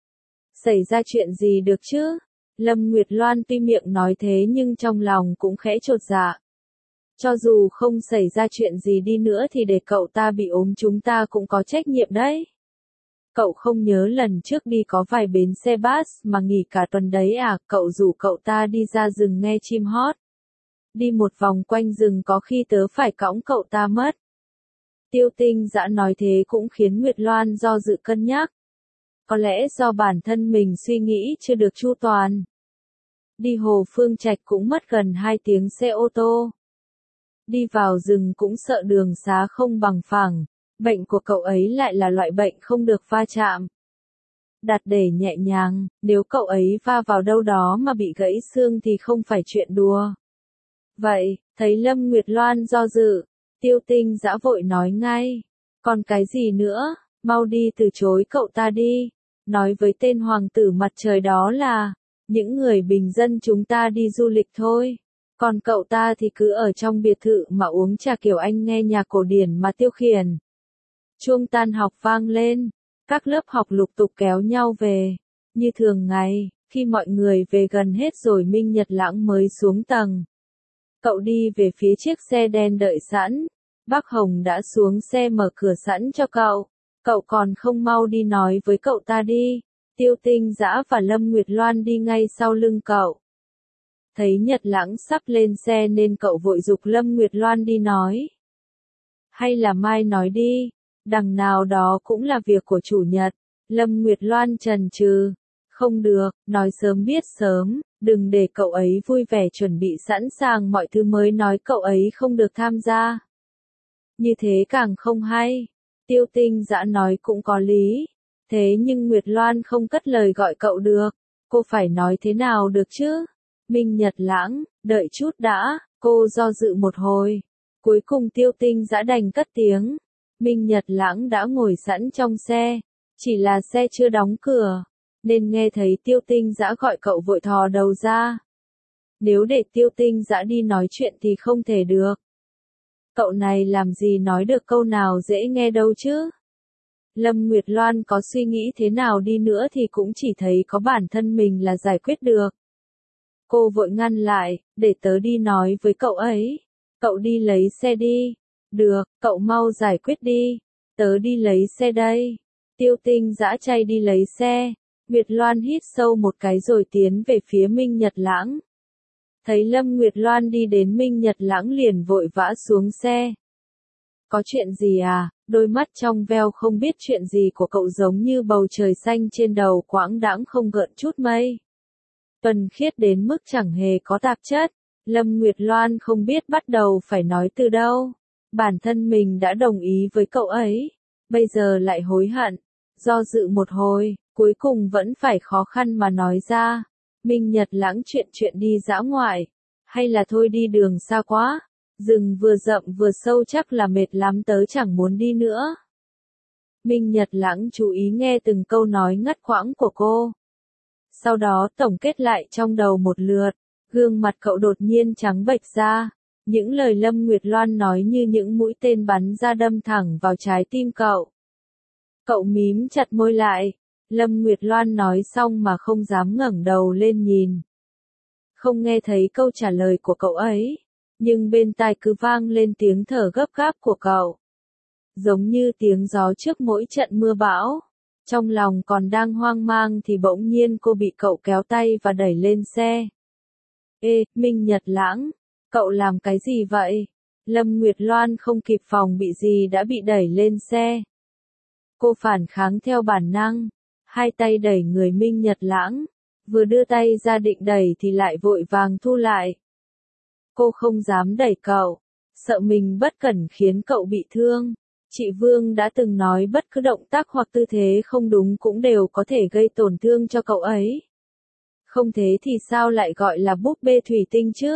Speaker 1: Xảy ra chuyện gì được chứ? Lâm Nguyệt Loan tuy miệng nói thế nhưng trong lòng cũng khẽ chột dạ. Cho dù không xảy ra chuyện gì đi nữa thì để cậu ta bị ốm chúng ta cũng có trách nhiệm đấy. Cậu không nhớ lần trước đi có vài bến xe bus mà nghỉ cả tuần đấy à, cậu rủ cậu ta đi ra rừng nghe chim hót. Đi một vòng quanh rừng có khi tớ phải cõng cậu ta mất. Tiêu Tinh Dã nói thế cũng khiến Nguyệt Loan do dự cân nhắc. Có lẽ do bản thân mình suy nghĩ chưa được chu toàn. Đi Hồ Phương Trạch cũng mất gần hai tiếng xe ô tô. Đi vào rừng cũng sợ đường xá không bằng phẳng. Bệnh của cậu ấy lại là loại bệnh không được va chạm. Đặt để nhẹ nhàng, nếu cậu ấy va vào đâu đó mà bị gãy xương thì không phải chuyện đùa. Vậy, thấy Lâm Nguyệt Loan do dự, Tiêu Tinh Dã vội nói ngay. Còn cái gì nữa, mau đi từ chối cậu ta đi. Nói với tên hoàng tử mặt trời đó là, những người bình dân chúng ta đi du lịch thôi. Còn cậu ta thì cứ ở trong biệt thự mà uống trà kiểu anh nghe nhạc cổ điển mà tiêu khiển. Chuông tan học vang lên, các lớp học lục tục kéo nhau về. Như thường ngày, khi mọi người về gần hết rồi Minh Nhật Lãng mới xuống tầng. Cậu đi về phía chiếc xe đen đợi sẵn. Bác Hồng đã xuống xe mở cửa sẵn cho cậu. Cậu còn không mau đi nói với cậu ta đi. Tiêu Tinh Dã và Lâm Nguyệt Loan đi ngay sau lưng cậu. Thấy Nhật Lãng sắp lên xe nên cậu vội giục Lâm Nguyệt Loan đi nói. Hay là mai nói đi, đằng nào đó cũng là việc của chủ nhật. Lâm Nguyệt Loan chần chừ. Không được, nói sớm biết sớm, đừng để cậu ấy vui vẻ chuẩn bị sẵn sàng mọi thứ mới nói cậu ấy không được tham gia. Như thế càng không hay. Tiêu Tinh Dã nói cũng có lý. Thế nhưng Nguyệt Loan không cất lời gọi cậu được. Cô phải nói thế nào được chứ? Minh Nhật Lãng, đợi chút đã, cô do dự một hồi. Cuối cùng Tiêu Tinh Dã đành cất tiếng. Minh Nhật Lãng đã ngồi sẵn trong xe. Chỉ là xe chưa đóng cửa. Nên nghe thấy Tiêu Tinh Dã gọi cậu vội thò đầu ra. Nếu để Tiêu Tinh Dã đi nói chuyện thì không thể được. Cậu này làm gì nói được câu nào dễ nghe đâu chứ? Lâm Nguyệt Loan có suy nghĩ thế nào đi nữa thì cũng chỉ thấy có bản thân mình là giải quyết được. Cô vội ngăn lại, để tớ đi nói với cậu ấy. Cậu đi lấy xe đi. Được, cậu mau giải quyết đi. Tớ đi lấy xe đây. Tiêu Tinh Dã chay đi lấy xe. Nguyệt Loan hít sâu một cái rồi tiến về phía Minh Nhật Lãng. Thấy Lâm Nguyệt Loan đi đến Minh Nhật Lãng liền vội vã xuống xe. Có chuyện gì à? Đôi mắt trong veo không biết chuyện gì của cậu giống như bầu trời xanh trên đầu quãng đãng không gợn chút mây. Thuần khiết đến mức chẳng hề có tạp chất. Lâm Nguyệt Loan không biết bắt đầu phải nói từ đâu. Bản thân mình đã đồng ý với cậu ấy. Bây giờ lại hối hận. Do dự một hồi, cuối cùng vẫn phải khó khăn mà nói ra. Minh Nhật Lãng chuyện chuyện đi dã ngoại. Hay là thôi đi đường xa quá. Rừng vừa rậm vừa sâu chắc là mệt lắm tớ chẳng muốn đi nữa. Minh Nhật Lãng chú ý nghe từng câu nói ngắt quãng của cô. Sau đó tổng kết lại trong đầu một lượt, gương mặt cậu đột nhiên trắng bệch ra. Những lời Lâm Nguyệt Loan nói như những mũi tên bắn ra đâm thẳng vào trái tim cậu. Cậu mím chặt môi lại. Lâm Nguyệt Loan nói xong mà không dám ngẩng đầu lên nhìn. Không nghe thấy câu trả lời của cậu ấy, nhưng bên tai cứ vang lên tiếng thở gấp gáp của cậu. Giống như tiếng gió trước mỗi trận mưa bão. Trong lòng còn đang hoang mang thì bỗng nhiên cô bị cậu kéo tay và đẩy lên xe. Ê, Minh Nhật Lãng, cậu làm cái gì vậy? Lâm Nguyệt Loan không kịp phòng bị gì đã bị đẩy lên xe. Cô phản kháng theo bản năng, hai tay đẩy người Minh Nhật Lãng, vừa đưa tay ra định đẩy thì lại vội vàng thu lại. Cô không dám đẩy cậu, sợ mình bất cẩn khiến cậu bị thương. Chị Vương đã từng nói bất cứ động tác hoặc tư thế không đúng cũng đều có thể gây tổn thương cho cậu ấy. Không thế thì sao lại gọi là búp bê thủy tinh chứ?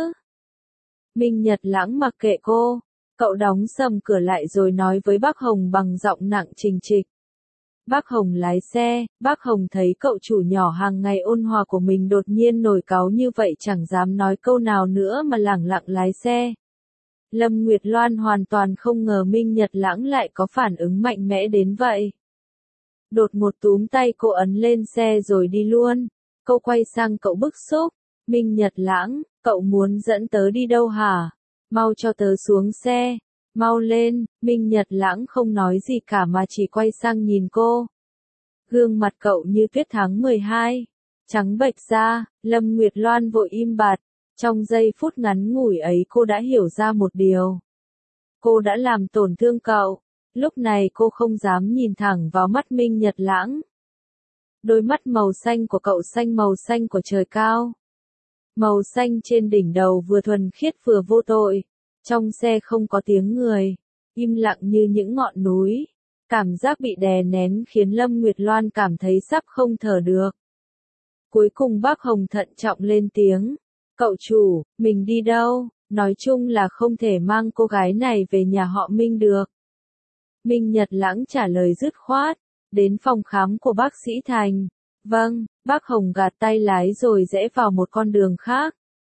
Speaker 1: Minh Nhật Lãng mặc kệ cô, cậu đóng sầm cửa lại rồi nói với bác Hồng bằng giọng nặng trình trịch. Bác Hồng lái xe, bác Hồng thấy cậu chủ nhỏ hàng ngày ôn hòa của mình đột nhiên nổi cáu như vậy chẳng dám nói câu nào nữa mà lẳng lặng lái xe. Lâm Nguyệt Loan hoàn toàn không ngờ Minh Nhật Lãng lại có phản ứng mạnh mẽ đến vậy. Đột ngột túm tay cô ấn lên xe rồi đi luôn. Cô quay sang cậu bức xúc. Minh Nhật Lãng, cậu muốn dẫn tớ đi đâu hả? Mau cho tớ xuống xe. Mau lên. Minh Nhật Lãng không nói gì cả mà chỉ quay sang nhìn cô. Gương mặt cậu như tuyết tháng mười hai. Trắng bệch ra. Lâm Nguyệt Loan vội im bặt. Trong giây phút ngắn ngủi ấy cô đã hiểu ra một điều. Cô đã làm tổn thương cậu. Lúc này cô không dám nhìn thẳng vào mắt Minh Nhật Lãng. Đôi mắt màu xanh của cậu xanh màu xanh của trời cao. Màu xanh trên đỉnh đầu vừa thuần khiết vừa vô tội. Trong xe không có tiếng người. Im lặng như những ngọn núi. Cảm giác bị đè nén khiến Lâm Nguyệt Loan cảm thấy sắp không thở được. Cuối cùng bác Hồng thận trọng lên tiếng. Cậu chủ, mình đi đâu? Nói chung là không thể mang cô gái này về nhà họ Minh được. Minh Nhật Lãng trả lời dứt khoát. Đến phòng khám của bác sĩ Thành. Vâng, bác Hồng gạt tay lái rồi rẽ vào một con đường khác.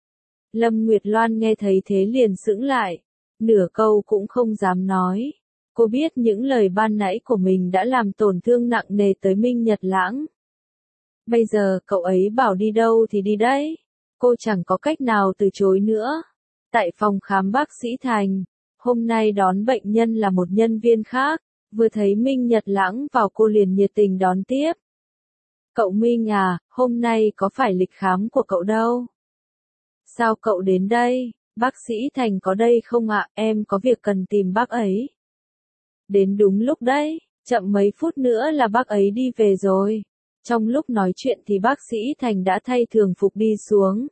Speaker 1: Lâm Nguyệt Loan nghe thấy thế liền sững lại. Nửa câu cũng không dám nói. Cô biết những lời ban nãy của mình đã làm tổn thương nặng nề tới Minh Nhật Lãng. Bây giờ cậu ấy bảo đi đâu thì đi đấy. Cô chẳng có cách nào từ chối nữa. Tại phòng khám bác sĩ Thành, hôm nay đón bệnh nhân là một nhân viên khác. Vừa thấy Minh Nhật Lãng vào cô liền nhiệt tình đón tiếp. Cậu Minh à, hôm nay có phải lịch khám của cậu đâu? Sao cậu đến đây? Bác sĩ Thành có đây không ạ? Em có việc cần tìm bác ấy. Đến đúng lúc đấy, chậm mấy phút nữa là bác ấy đi về rồi. Trong lúc nói chuyện thì bác sĩ Thành đã thay thường phục đi xuống.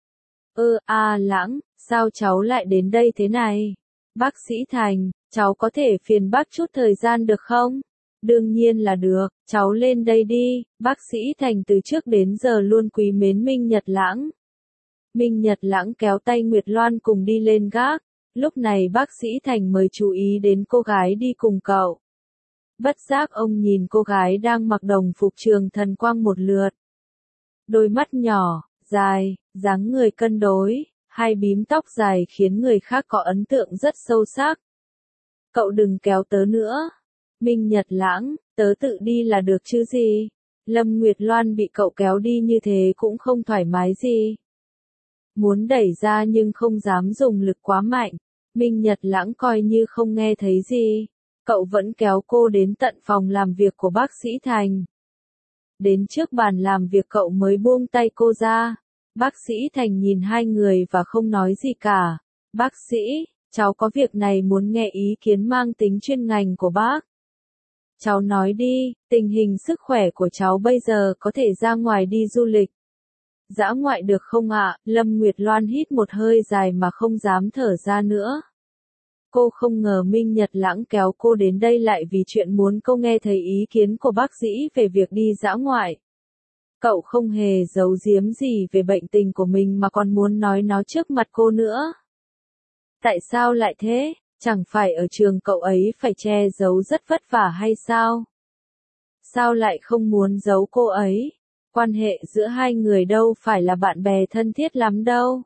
Speaker 1: Ơ, à Lãng, sao cháu lại đến đây thế này? Bác sĩ Thành, cháu có thể phiền bác chút thời gian được không? Đương nhiên là được, cháu lên đây đi. Bác sĩ Thành từ trước đến giờ luôn quý mến Minh Nhật Lãng. Minh Nhật Lãng kéo tay Nguyệt Loan cùng đi lên gác. Lúc này bác sĩ Thành mới chú ý đến cô gái đi cùng cậu. Bất giác ông nhìn cô gái đang mặc đồng phục trường thần quang một lượt. Đôi mắt nhỏ, dài, dáng người cân đối, hai bím tóc dài khiến người khác có ấn tượng rất sâu sắc. Cậu đừng kéo tớ nữa. Minh Nhật Lãng, tớ tự đi là được chứ gì. Lâm Nguyệt Loan bị cậu kéo đi như thế cũng không thoải mái gì. Muốn đẩy ra nhưng không dám dùng lực quá mạnh. Minh Nhật Lãng coi như không nghe thấy gì. Cậu vẫn kéo cô đến tận phòng làm việc của bác sĩ Thành. Đến trước bàn làm việc cậu mới buông tay cô ra. Bác sĩ Thành nhìn hai người và không nói gì cả. Bác sĩ, cháu có việc này muốn nghe ý kiến mang tính chuyên ngành của bác. Cháu nói đi, tình hình sức khỏe của cháu bây giờ có thể ra ngoài đi du lịch. Dã ngoại được không ạ? Lâm Nguyệt Loan hít một hơi dài mà không dám thở ra nữa. Cô không ngờ Minh Nhật Lãng kéo cô đến đây lại vì chuyện muốn cô nghe thấy ý kiến của bác sĩ về việc đi dã ngoại. Cậu không hề giấu giếm gì về bệnh tình của mình mà còn muốn nói nó trước mặt cô nữa. Tại sao lại thế? Chẳng phải ở trường cậu ấy phải che giấu rất vất vả hay sao? Sao lại không muốn giấu cô ấy? Quan hệ giữa hai người đâu phải là bạn bè thân thiết lắm đâu.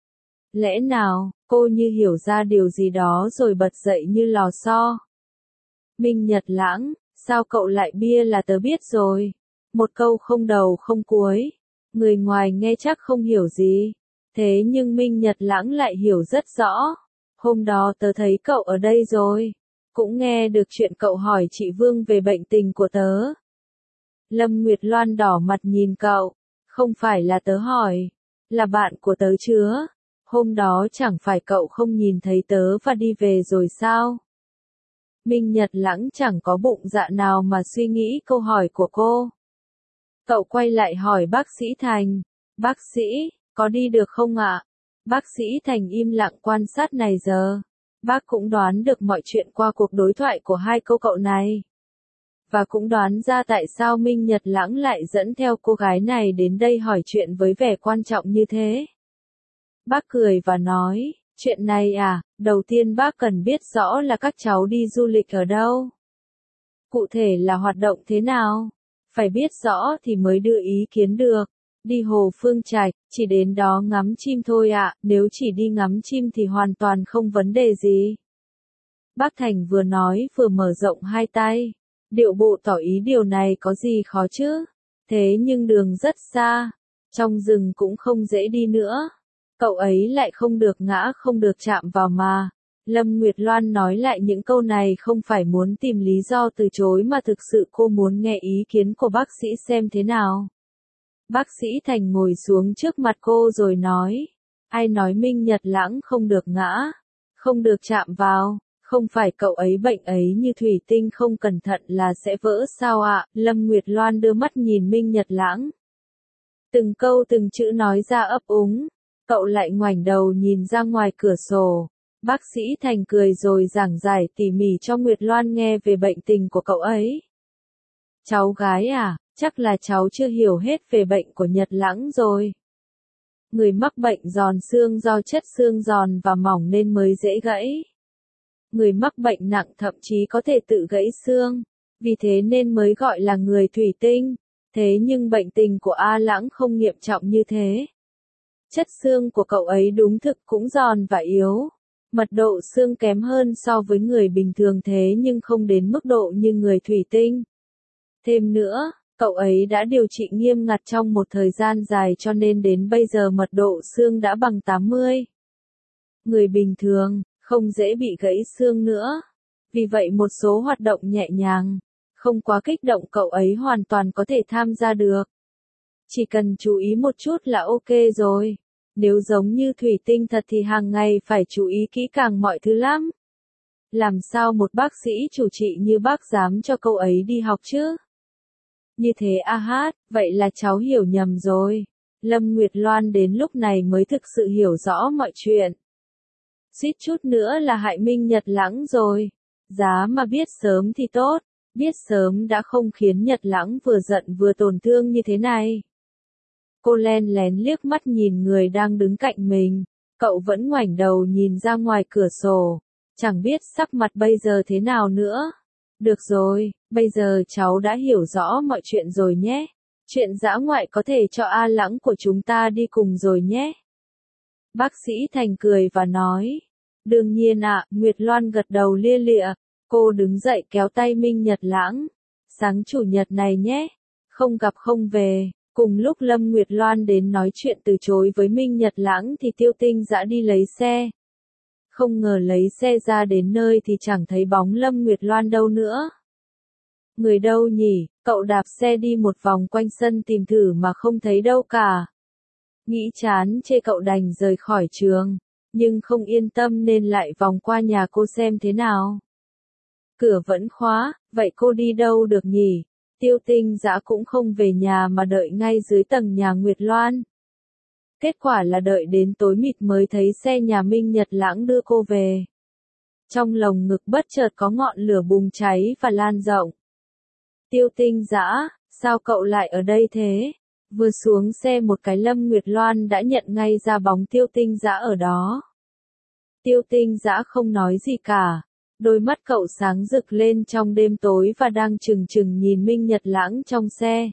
Speaker 1: Lẽ nào, cô như hiểu ra điều gì đó rồi bật dậy như lò xo. Minh Nhật Lãng, Sao cậu lại bia là tớ biết rồi. Một câu không đầu không cuối. Người ngoài nghe chắc không hiểu gì. Thế nhưng Minh Nhật Lãng lại hiểu rất rõ. Hôm đó tớ thấy cậu ở đây rồi. Cũng nghe được chuyện cậu hỏi chị Vương về bệnh tình của tớ. Lâm Nguyệt Loan đỏ mặt nhìn cậu. Không phải là tớ hỏi. Là bạn của tớ chứa. Hôm đó chẳng phải cậu không nhìn thấy tớ và đi về rồi sao? Minh Nhật Lãng chẳng có bụng dạ nào mà suy nghĩ câu hỏi của cô. Cậu quay lại hỏi bác sĩ Thành. Bác sĩ, có đi được không ạ? Bác sĩ Thành im lặng quan sát này giờ. Bác cũng đoán được mọi chuyện qua cuộc đối thoại của hai câu cậu này. Và cũng đoán ra tại sao Minh Nhật Lãng lại dẫn theo cô gái này đến đây hỏi chuyện với vẻ quan trọng như thế. Bác cười và nói, chuyện này à, đầu tiên bác cần biết rõ là các cháu đi du lịch ở đâu. Cụ thể là hoạt động thế nào. Phải biết rõ thì mới đưa ý kiến được. Đi Hồ Phương Trạch, chỉ đến đó ngắm chim thôi ạ, nếu chỉ đi ngắm chim thì hoàn toàn không vấn đề gì. Bác Thành vừa nói vừa mở rộng hai tay. Điệu bộ tỏ ý điều này có gì khó chứ. Thế nhưng đường rất xa. Trong rừng cũng không dễ đi nữa. Cậu ấy lại không được ngã không được chạm vào mà. Lâm Nguyệt Loan nói lại những câu này không phải muốn tìm lý do từ chối mà thực sự cô muốn nghe ý kiến của bác sĩ xem thế nào. Bác sĩ Thành ngồi xuống trước mặt cô rồi nói. Ai nói Minh Nhật Lãng không được ngã, không được chạm vào, không phải cậu ấy bệnh ấy như thủy tinh không cẩn thận là sẽ vỡ sao ạ? Lâm Nguyệt Loan đưa mắt nhìn Minh Nhật Lãng. Từng câu từng chữ nói ra ấp úng. Cậu lại ngoảnh đầu nhìn ra ngoài cửa sổ. Bác sĩ Thành cười rồi giảng giải tỉ mỉ cho Nguyệt Loan nghe về bệnh tình của cậu ấy. Cháu gái à, chắc là cháu chưa hiểu hết về bệnh của Nhật Lãng rồi. Người mắc bệnh giòn xương do chất xương giòn và mỏng nên mới dễ gãy. Người mắc bệnh nặng thậm chí có thể tự gãy xương, vì thế nên mới gọi là người thủy tinh. Thế nhưng bệnh tình của A Lãng không nghiêm trọng như thế. Chất xương của cậu ấy đúng thực cũng giòn và yếu. Mật độ xương kém hơn so với người bình thường thế nhưng không đến mức độ như người thủy tinh. Thêm nữa, cậu ấy đã điều trị nghiêm ngặt trong một thời gian dài cho nên đến bây giờ mật độ xương đã bằng tám mươi. Người bình thường, không dễ bị gãy xương nữa. Vì vậy một số hoạt động nhẹ nhàng, không quá kích động cậu ấy hoàn toàn có thể tham gia được. Chỉ cần chú ý một chút là ok rồi. Nếu giống như thủy tinh thật thì hàng ngày phải chú ý kỹ càng mọi thứ lắm. Làm sao một bác sĩ chủ trị như bác dám cho cậu ấy đi học chứ? Như thế a hát, vậy là cháu hiểu nhầm rồi. Lâm Nguyệt Loan đến lúc này mới thực sự hiểu rõ mọi chuyện. Suýt chút nữa là hại Minh Nhật Lãng rồi. Giá mà biết sớm thì tốt, biết sớm đã không khiến Nhật Lãng vừa giận vừa tổn thương như thế này. Cô len lén liếc mắt nhìn người đang đứng cạnh mình, cậu vẫn ngoảnh đầu nhìn ra ngoài cửa sổ, chẳng biết sắc mặt bây giờ thế nào nữa. Được rồi, bây giờ cháu đã hiểu rõ mọi chuyện rồi nhé. Chuyện dã ngoại có thể cho A Lãng của chúng ta đi cùng rồi nhé. Bác sĩ Thành cười và nói. Đương nhiên ạ, Nguyệt Loan gật đầu lia lịa. Cô đứng dậy kéo tay Minh Nhật Lãng. Sáng chủ nhật này nhé. Không gặp không về. Cùng lúc Lâm Nguyệt Loan đến nói chuyện từ chối với Minh Nhật Lãng thì Tiêu Tinh Dã đi lấy xe. Không ngờ lấy xe ra đến nơi thì chẳng thấy bóng Lâm Nguyệt Loan đâu nữa. Người đâu nhỉ, cậu đạp xe đi một vòng quanh sân tìm thử mà không thấy đâu cả. Nghĩ chán chê cậu đành rời khỏi trường, nhưng không yên tâm nên lại vòng qua nhà cô xem thế nào. Cửa vẫn khóa, vậy cô đi đâu được nhỉ? Tiêu Tinh Dã cũng không về nhà mà đợi ngay dưới tầng nhà Nguyệt Loan. Kết quả là đợi đến tối mịt mới thấy xe nhà Minh Nhật Lãng đưa cô về. Trong lồng ngực bất chợt có ngọn lửa bùng cháy và lan rộng. Tiêu Tinh Dã, sao cậu lại ở đây thế? Vừa xuống xe một cái Lâm Nguyệt Loan đã nhận ngay ra bóng Tiêu Tinh Dã ở đó. Tiêu Tinh Dã không nói gì cả. Đôi mắt cậu sáng rực lên trong đêm tối và đang chừng chừng nhìn Minh Nhật Lãng trong xe.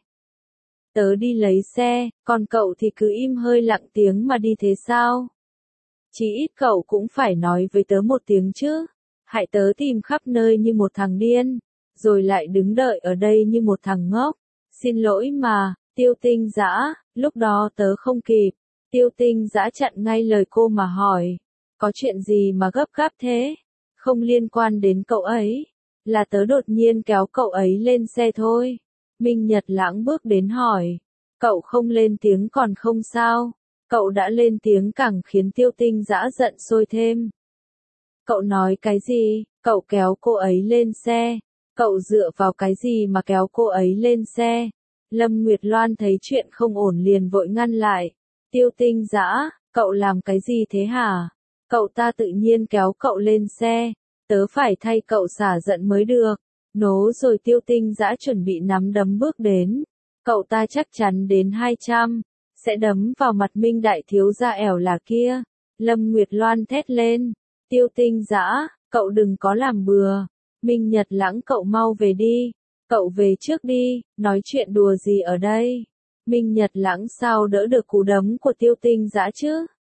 Speaker 1: Tớ đi lấy xe, còn cậu thì cứ im hơi lặng tiếng mà đi thế sao? Chỉ ít cậu cũng phải nói với tớ một tiếng chứ. Hại tớ tìm khắp nơi như một thằng điên. rồi lại đứng đợi ở đây như một thằng ngốc. Xin lỗi mà, Tiêu Tinh Dã, lúc đó tớ không kịp. Tiêu Tinh Dã chặn ngay lời cô mà hỏi. Có chuyện gì mà gấp gáp thế? Không liên quan đến cậu ấy. Là tớ đột nhiên kéo cậu ấy lên xe thôi. Minh Nhật Lãng bước đến hỏi. Cậu không lên tiếng còn không sao. Cậu đã lên tiếng càng khiến Tiêu Tinh Dã giận sôi thêm. Cậu nói cái gì? Cậu kéo cô ấy lên xe. Cậu dựa vào cái gì mà kéo cô ấy lên xe? Lâm Nguyệt Loan thấy chuyện không ổn liền vội ngăn lại. Tiêu Tinh Dã, cậu làm cái gì thế hả? Cậu ta tự nhiên kéo cậu lên xe. Tớ phải thay cậu xả giận mới được. Nố rồi Tiêu Tinh Dã chuẩn bị nắm đấm bước đến. Cậu ta chắc chắn đến hai trăm. Sẽ đấm vào mặt Minh đại thiếu gia ẻo là kia. Lâm Nguyệt Loan thét lên. Tiêu Tinh Dã, cậu đừng có làm bừa. Minh Nhật Lãng, cậu mau về đi. Cậu về trước đi, nói chuyện đùa gì ở đây. Minh Nhật Lãng sao đỡ được cú đấm của Tiêu Tinh Dã chứ?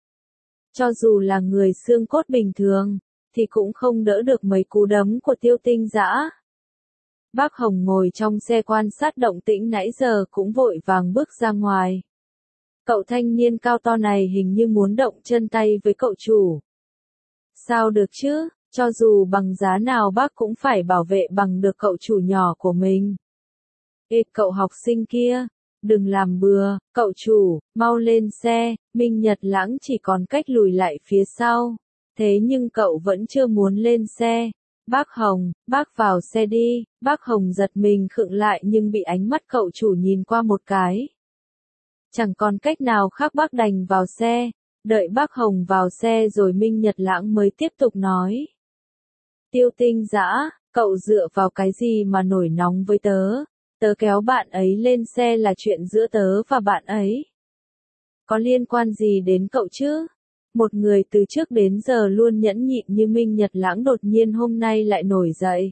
Speaker 1: Cho dù là người xương cốt bình thường, thì cũng không đỡ được mấy cú đấm của Tiêu Tinh Dã. Bác Hồng ngồi trong xe quan sát động tĩnh nãy giờ cũng vội vàng bước ra ngoài. Cậu thanh niên cao to này hình như muốn động chân tay với cậu chủ. Sao được chứ, cho dù bằng giá nào bác cũng phải bảo vệ bằng được cậu chủ nhỏ của mình. Ê cậu học sinh kia, đừng làm bừa, cậu chủ, mau lên xe. Minh Nhật Lãng chỉ còn cách lùi lại phía sau. Thế nhưng cậu vẫn chưa muốn lên xe. Bác Hồng, bác vào xe đi. Bác Hồng giật mình khựng lại nhưng bị ánh mắt cậu chủ nhìn qua một cái. Chẳng còn cách nào khác bác đành vào xe. Đợi bác Hồng vào xe rồi Minh Nhật Lãng mới tiếp tục nói. Tiêu Tinh Dã, cậu dựa vào cái gì mà nổi nóng với tớ? Tớ kéo bạn ấy lên xe là chuyện giữa tớ và bạn ấy. Có liên quan gì đến cậu chứ? Một người từ trước đến giờ luôn nhẫn nhịn như Minh Nhật Lãng đột nhiên hôm nay lại nổi dậy.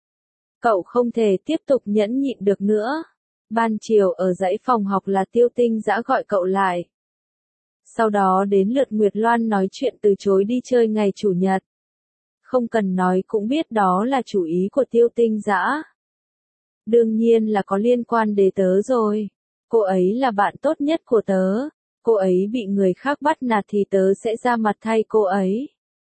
Speaker 1: Cậu không thể tiếp tục nhẫn nhịn được nữa. Ban chiều ở dãy phòng học là Tiêu Tinh Dã gọi cậu lại. Sau đó đến lượt Nguyệt Loan nói chuyện từ chối đi chơi ngày chủ nhật. Không cần nói cũng biết đó là chủ ý của Tiêu Tinh Dã. Đương nhiên là có liên quan đến tớ rồi. Cô ấy là bạn tốt nhất của tớ. Cô ấy bị người khác bắt nạt thì tớ sẽ ra mặt thay cô ấy.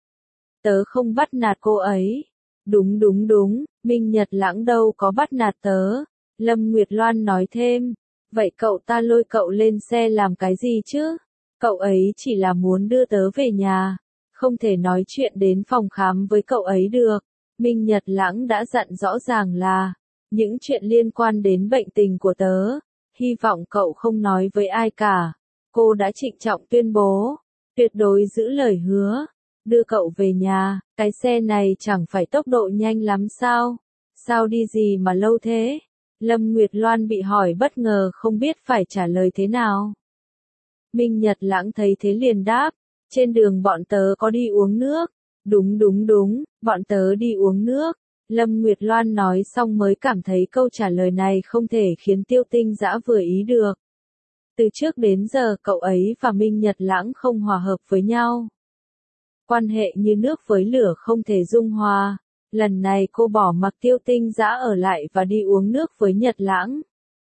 Speaker 1: Tớ không bắt nạt cô ấy. Đúng đúng đúng, Minh Nhật Lãng đâu có bắt nạt tớ. Lâm Nguyệt Loan nói thêm. Vậy cậu ta lôi cậu lên xe làm cái gì chứ? Cậu ấy chỉ là muốn đưa tớ về nhà. Không thể nói chuyện đến phòng khám với cậu ấy được. Minh Nhật Lãng đã dặn rõ ràng là những chuyện liên quan đến bệnh tình của tớ. Hy vọng cậu không nói với ai cả. Cô đã trịnh trọng tuyên bố. Tuyệt đối giữ lời hứa. Đưa cậu về nhà. Cái xe này chẳng phải tốc độ nhanh lắm sao? Sao đi gì mà lâu thế? Lâm Nguyệt Loan bị hỏi bất ngờ không biết phải trả lời thế nào. Minh Nhật Lãng thấy thế liền đáp. Trên đường bọn tớ có đi uống nước. Đúng đúng đúng, bọn tớ đi uống nước. Lâm Nguyệt Loan nói xong mới cảm thấy câu trả lời này không thể khiến Tiêu Tinh Dã vừa ý được. Từ trước đến giờ cậu ấy và Minh Nhật Lãng không hòa hợp với nhau. Quan hệ như nước với lửa không thể dung hòa. Lần này cô bỏ mặc Tiêu Tinh Dã ở lại và đi uống nước với Nhật Lãng.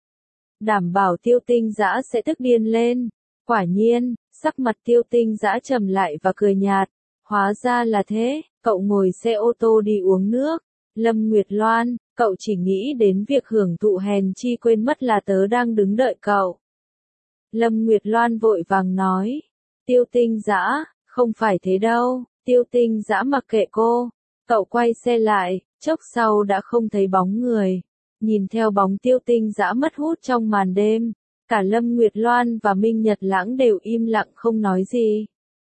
Speaker 1: Đảm bảo Tiêu Tinh Dã sẽ tức điên lên. Quả nhiên, sắc mặt Tiêu Tinh Dã trầm lại và cười nhạt. Hóa ra là thế, cậu ngồi xe ô tô đi uống nước. Lâm Nguyệt Loan, cậu chỉ nghĩ đến việc hưởng thụ hèn chi quên mất là tớ đang đứng đợi cậu. Lâm Nguyệt Loan vội vàng nói. Tiêu Tinh Dã, không phải thế đâu. Tiêu Tinh Dã mặc kệ cô. Cậu quay xe lại, chốc sau đã không thấy bóng người. Nhìn theo bóng Tiêu Tinh Dã mất hút trong màn đêm. Cả Lâm Nguyệt Loan và Minh Nhật Lãng đều im lặng không nói gì.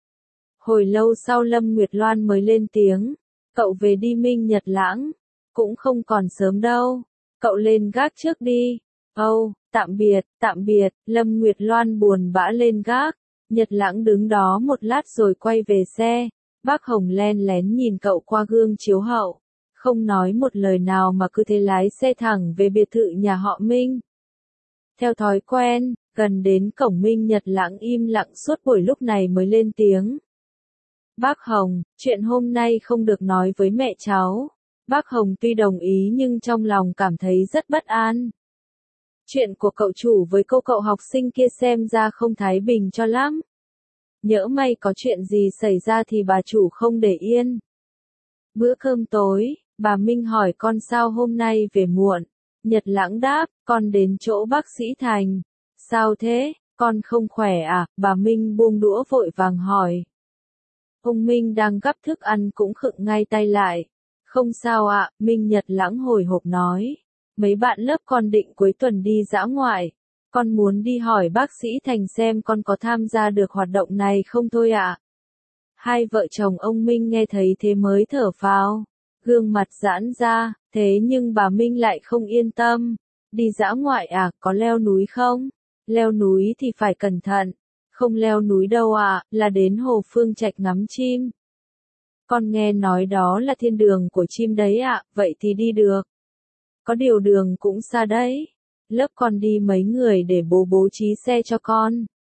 Speaker 1: Hồi lâu sau Lâm Nguyệt Loan mới lên tiếng. Cậu về đi Minh Nhật Lãng. Cũng không còn sớm đâu. Cậu lên gác trước đi. Âu, oh, tạm biệt, tạm biệt. Lâm Nguyệt Loan buồn bã lên gác. Nhật Lãng đứng đó một lát rồi quay về xe. Bác Hồng len lén nhìn cậu qua gương chiếu hậu. Không nói một lời nào mà cứ thế lái xe thẳng về biệt thự nhà họ Minh. Theo thói quen, gần đến cổng Minh Nhật Lãng im lặng suốt buổi lúc này mới lên tiếng. Bác Hồng, chuyện hôm nay không được nói với mẹ cháu. Bác Hồng tuy đồng ý nhưng trong lòng cảm thấy rất bất an. Chuyện của cậu chủ với cô cậu học sinh kia xem ra không thái bình cho lắm. Nhỡ may có chuyện gì xảy ra thì bà chủ không để yên. Bữa cơm tối, bà Minh hỏi con sao hôm nay về muộn. Nhật Lãng đáp, con đến chỗ bác sĩ Thành. Sao thế, con không khỏe à? Bà Minh buông đũa vội vàng hỏi. Ông Minh đang gắp thức ăn cũng khựng ngay tay lại. Không sao ạ, Minh Nhật Lãng hồi hộp nói. Mấy bạn lớp con định cuối tuần đi dã ngoại. Con muốn đi hỏi bác sĩ Thành xem con có tham gia được hoạt động này không thôi ạ. Hai vợ chồng ông Minh nghe thấy thế mới thở phào. Gương mặt giãn ra, thế nhưng bà Minh lại không yên tâm. Đi dã ngoại à, có leo núi không? Leo núi thì phải cẩn thận. Không leo núi đâu ạ, là đến Hồ Phương Trạch ngắm chim. Con nghe nói đó là thiên đường của chim đấy ạ, vậy thì đi được. Có điều đường cũng xa đấy. Lớp con đi mấy người để bố bố trí xe cho con.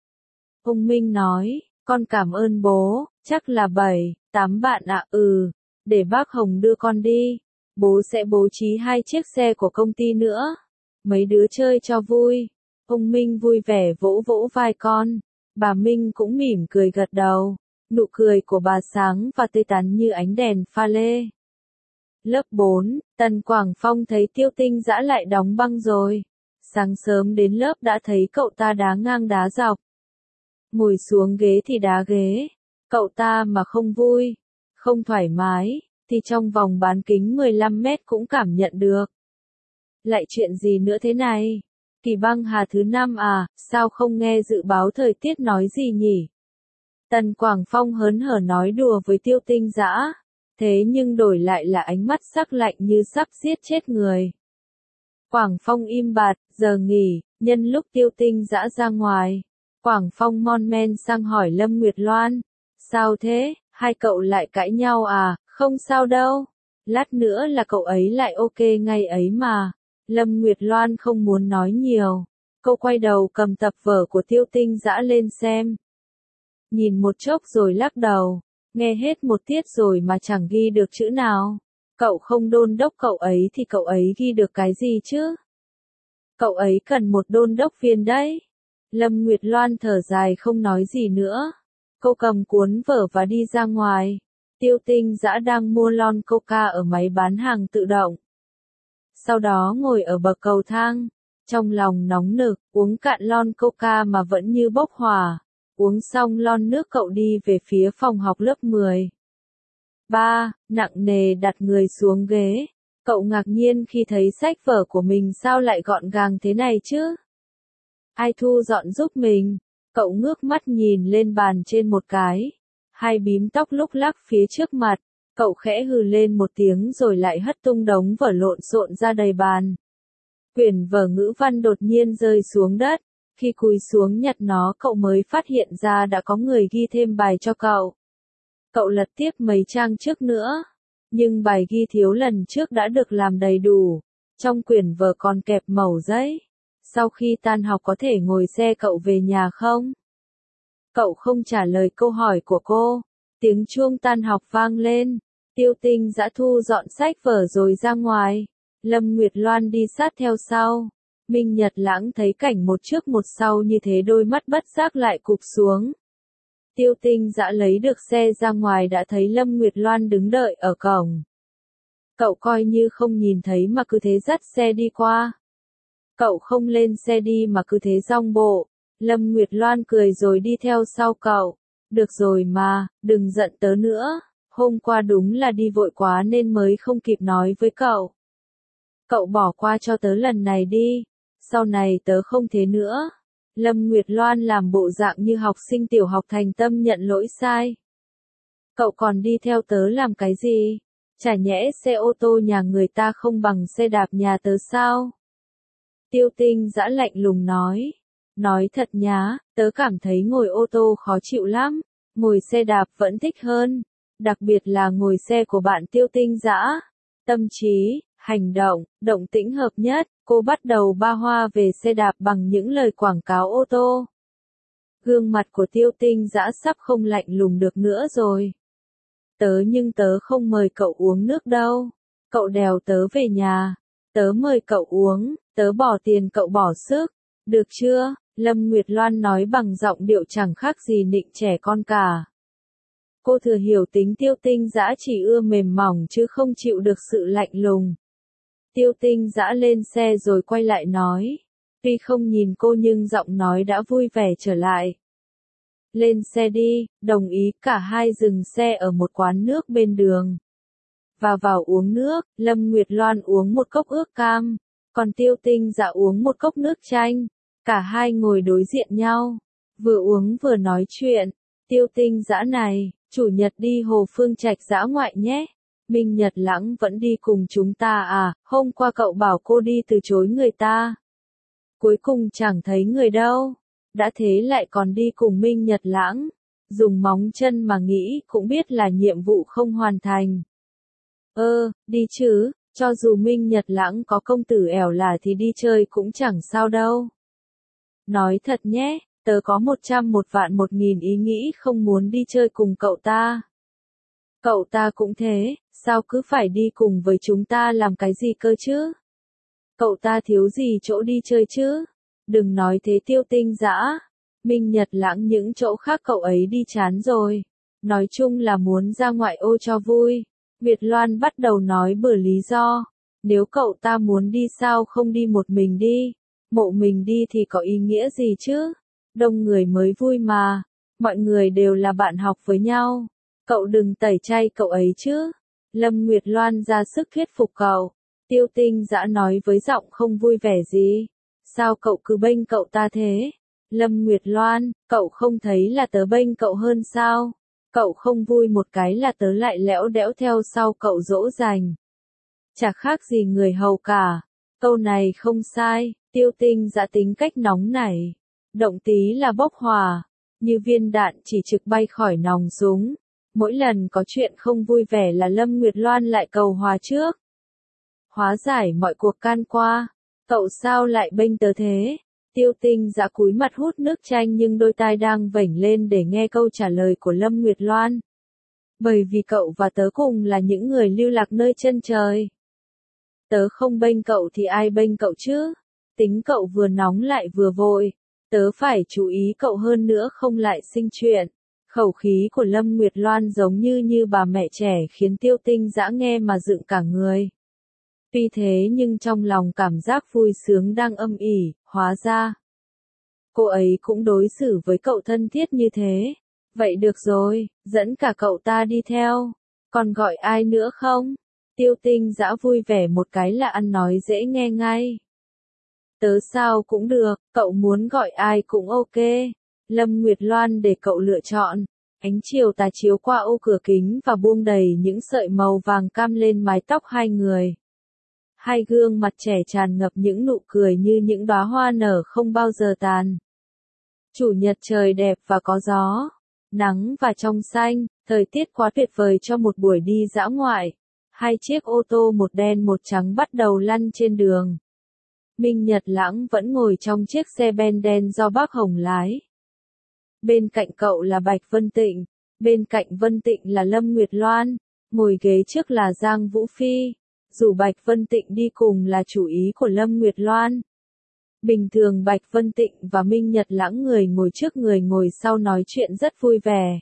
Speaker 1: Ông Minh nói, con cảm ơn bố, chắc là bảy, tám bạn ạ, ừ. Để bác Hồng đưa con đi. Bố sẽ bố trí hai chiếc xe của công ty nữa. Mấy đứa chơi cho vui. Ông Minh vui vẻ vỗ vỗ vai con. Bà Minh cũng mỉm cười gật đầu. Nụ cười của bà sáng và tươi tắn như ánh đèn pha lê. Lớp bốn, Tần Quảng Phong thấy Tiêu Tinh Dã lại đóng băng rồi. Sáng sớm đến lớp đã thấy cậu ta đá ngang đá dọc. Ngồi xuống ghế thì đá ghế. Cậu ta mà không vui, không thoải mái, thì trong vòng bán kính mười lăm mét cũng cảm nhận được. Lại chuyện gì nữa thế này? Kỳ băng hà thứ năm à, sao không nghe dự báo thời tiết nói gì nhỉ? Tần Quảng Phong hớn hở nói đùa với Tiêu Tinh Dã, thế nhưng đổi lại là ánh mắt sắc lạnh như sắp giết chết người. Quảng Phong im bặt, giờ nghỉ, nhân lúc Tiêu Tinh Dã ra ngoài. Quảng Phong mon men sang hỏi Lâm Nguyệt Loan. Sao thế, hai cậu lại cãi nhau à? Không sao đâu. Lát nữa là cậu ấy lại ok ngay ấy mà. Lâm Nguyệt Loan không muốn nói nhiều. Cô quay đầu cầm tập vở của Tiêu Tinh Dã lên xem. Nhìn một chốc rồi lắc đầu. Nghe hết một tiết rồi mà chẳng ghi được chữ nào. Cậu không đôn đốc cậu ấy thì cậu ấy ghi được cái gì chứ? Cậu ấy cần một đôn đốc viên đấy. Lâm Nguyệt Loan thở dài không nói gì nữa. Cô cầm cuốn vở và đi ra ngoài. Tiêu Tinh Dã đang mua lon coca ở máy bán hàng tự động. Sau đó ngồi ở bậc cầu thang. Trong lòng nóng nực, uống cạn lon coca mà vẫn như bốc hỏa. Uống xong lon nước cậu đi về phía phòng học lớp mười. Ba, nặng nề đặt người xuống ghế. Cậu ngạc nhiên khi thấy sách vở của mình sao lại gọn gàng thế này chứ? Ai thu dọn giúp mình? Cậu ngước mắt nhìn lên bàn trên một cái. Hai bím tóc lúc lắc phía trước mặt. Cậu khẽ hừ lên một tiếng rồi lại hất tung đống vở lộn xộn ra đầy bàn. Quyển vở ngữ văn đột nhiên rơi xuống đất. Khi cúi xuống nhặt nó cậu mới phát hiện ra đã có người ghi thêm bài cho cậu. Cậu lật tiếp mấy trang trước nữa. Nhưng bài ghi thiếu lần trước đã được làm đầy đủ. Trong quyển vở còn kẹp mẩu giấy. Sau khi tan học có thể ngồi xe cậu về nhà không? Cậu không trả lời câu hỏi của cô. Tiếng chuông tan học vang lên. Tiêu Tinh Dã thu dọn sách vở rồi ra ngoài. Lâm Nguyệt Loan đi sát theo sau. Minh Nhật Lãng thấy cảnh một trước một sau như thế đôi mắt bất giác lại cụp xuống. Tiêu Tinh Dã lấy được xe ra ngoài đã thấy Lâm Nguyệt Loan đứng đợi ở cổng. Cậu coi như không nhìn thấy mà cứ thế dắt xe đi qua. Cậu không lên xe đi mà cứ thế dong bộ. Lâm Nguyệt Loan cười rồi đi theo sau cậu. Được rồi mà, đừng giận tớ nữa. Hôm qua đúng là đi vội quá nên mới không kịp nói với cậu. Cậu bỏ qua cho tớ lần này đi. Sau này tớ không thế nữa. Lâm Nguyệt Loan làm bộ dạng như học sinh tiểu học thành tâm nhận lỗi sai. Cậu còn đi theo tớ làm cái gì? Chả nhẽ xe ô tô nhà người ta không bằng xe đạp nhà tớ sao? Tiêu Tinh Dã lạnh lùng nói. Nói thật nhá, tớ cảm thấy ngồi ô tô khó chịu lắm. Ngồi xe đạp vẫn thích hơn. Đặc biệt là ngồi xe của bạn Tiêu Tinh Dã. Tâm trí, hành động, động tĩnh hợp nhất. Cô bắt đầu ba hoa về xe đạp bằng những lời quảng cáo ô tô. Gương mặt của Tiêu Tinh Dã sắp không lạnh lùng được nữa rồi. Tớ nhưng tớ không mời cậu uống nước đâu. Cậu đèo tớ về nhà, tớ mời cậu uống, tớ bỏ tiền cậu bỏ sức, được chưa? Lâm Nguyệt Loan nói bằng giọng điệu chẳng khác gì nịnh trẻ con cả. Cô thừa hiểu tính Tiêu Tinh Dã chỉ ưa mềm mỏng chứ không chịu được sự lạnh lùng. Tiêu Tinh Dã lên xe rồi quay lại nói. Tuy không nhìn cô nhưng giọng nói đã vui vẻ trở lại. Lên xe đi, đồng ý, cả hai dừng xe ở một quán nước bên đường. Và vào uống nước, Lâm Nguyệt Loan uống một cốc ướp cam, còn Tiêu Tinh Dã uống một cốc nước chanh. Cả hai ngồi đối diện nhau, vừa uống vừa nói chuyện. Tiêu Tinh Dã này, chủ nhật đi Hồ Phương Trạch dã ngoại nhé. Minh Nhật Lãng vẫn đi cùng chúng ta à, hôm qua cậu bảo cô đi từ chối người ta. Cuối cùng chẳng thấy người đâu, đã thế lại còn đi cùng Minh Nhật Lãng. Dùng móng chân mà nghĩ cũng biết là nhiệm vụ không hoàn thành. Ơ, đi chứ, cho dù Minh Nhật Lãng có công tử ẻo lả thì đi chơi cũng chẳng sao đâu. Nói thật nhé, tớ có một trăm một vạn một nghìn ý nghĩ không muốn đi chơi cùng cậu ta. Cậu ta cũng thế, sao cứ phải đi cùng với chúng ta làm cái gì cơ chứ? Cậu ta thiếu gì chỗ đi chơi chứ? Đừng nói thế Tiêu Tinh Dã. Minh Nhật Lãng những chỗ khác cậu ấy đi chán rồi. Nói chung là muốn ra ngoại ô cho vui. Nguyệt Loan bắt đầu nói bừa lý do. Nếu cậu ta muốn đi sao không đi một mình đi? Mộ mình đi thì có ý nghĩa gì chứ? Đông người mới vui mà. Mọi người đều là bạn học với nhau. Cậu đừng tẩy chay cậu ấy chứ. Lâm Nguyệt Loan ra sức thuyết phục cậu. Tiêu Tinh Dã nói với giọng không vui vẻ gì. Sao cậu cứ bênh cậu ta thế? Lâm Nguyệt Loan, cậu không thấy là tớ bênh cậu hơn sao? Cậu không vui một cái là tớ lại lẽo đẽo theo sau cậu dỗ dành. Chả khác gì người hầu cả. Câu này không sai, Tiêu Tinh Dã tính cách nóng nảy. Động tí là bốc hỏa. Như viên đạn chỉ trực bay khỏi nòng súng. Mỗi lần có chuyện không vui vẻ là Lâm Nguyệt Loan lại cầu hòa trước. Hóa giải mọi cuộc can qua. Cậu sao lại bênh tớ thế? Tiêu Tinh Dã cúi mặt hút nước chanh nhưng đôi tai đang vểnh lên để nghe câu trả lời của Lâm Nguyệt Loan. Bởi vì cậu và tớ cùng là những người lưu lạc nơi chân trời. Tớ không bênh cậu thì ai bênh cậu chứ? Tính cậu vừa nóng lại vừa vội. Tớ phải chú ý cậu hơn nữa không lại sinh chuyện. Khẩu khí của Lâm Nguyệt Loan giống như như bà mẹ trẻ khiến Tiêu Tinh Dã nghe mà dựng cả người. Tuy thế nhưng trong lòng cảm giác vui sướng đang âm ỉ, hóa ra. Cô ấy cũng đối xử với cậu thân thiết như thế. Vậy được rồi, dẫn cả cậu ta đi theo. Còn gọi ai nữa không? Tiêu Tinh Dã vui vẻ một cái là ăn nói dễ nghe ngay. Tớ sao cũng được, cậu muốn gọi ai cũng ok. Lâm Nguyệt Loan để cậu lựa chọn. Ánh chiều tà chiếu qua ô cửa kính và buông đầy những sợi màu vàng cam lên mái tóc hai người. Hai gương mặt trẻ tràn ngập những nụ cười như những đóa hoa nở không bao giờ tàn. Chủ nhật trời đẹp và có gió, nắng và trong xanh, thời tiết quá tuyệt vời cho một buổi đi dã ngoại. Hai chiếc ô tô một đen một trắng bắt đầu lăn trên đường. Minh Nhật Lãng vẫn ngồi trong chiếc xe ben đen do bác Hồng lái. Bên cạnh cậu là Bạch Vân Tịnh, bên cạnh Vân Tịnh là Lâm Nguyệt Loan, ngồi ghế trước là Giang Vũ Phi. Dù Bạch Vân Tịnh đi cùng là chủ ý của Lâm Nguyệt Loan. Bình thường Bạch Vân Tịnh và Minh Nhật Lãng người ngồi trước người ngồi sau nói chuyện rất vui vẻ.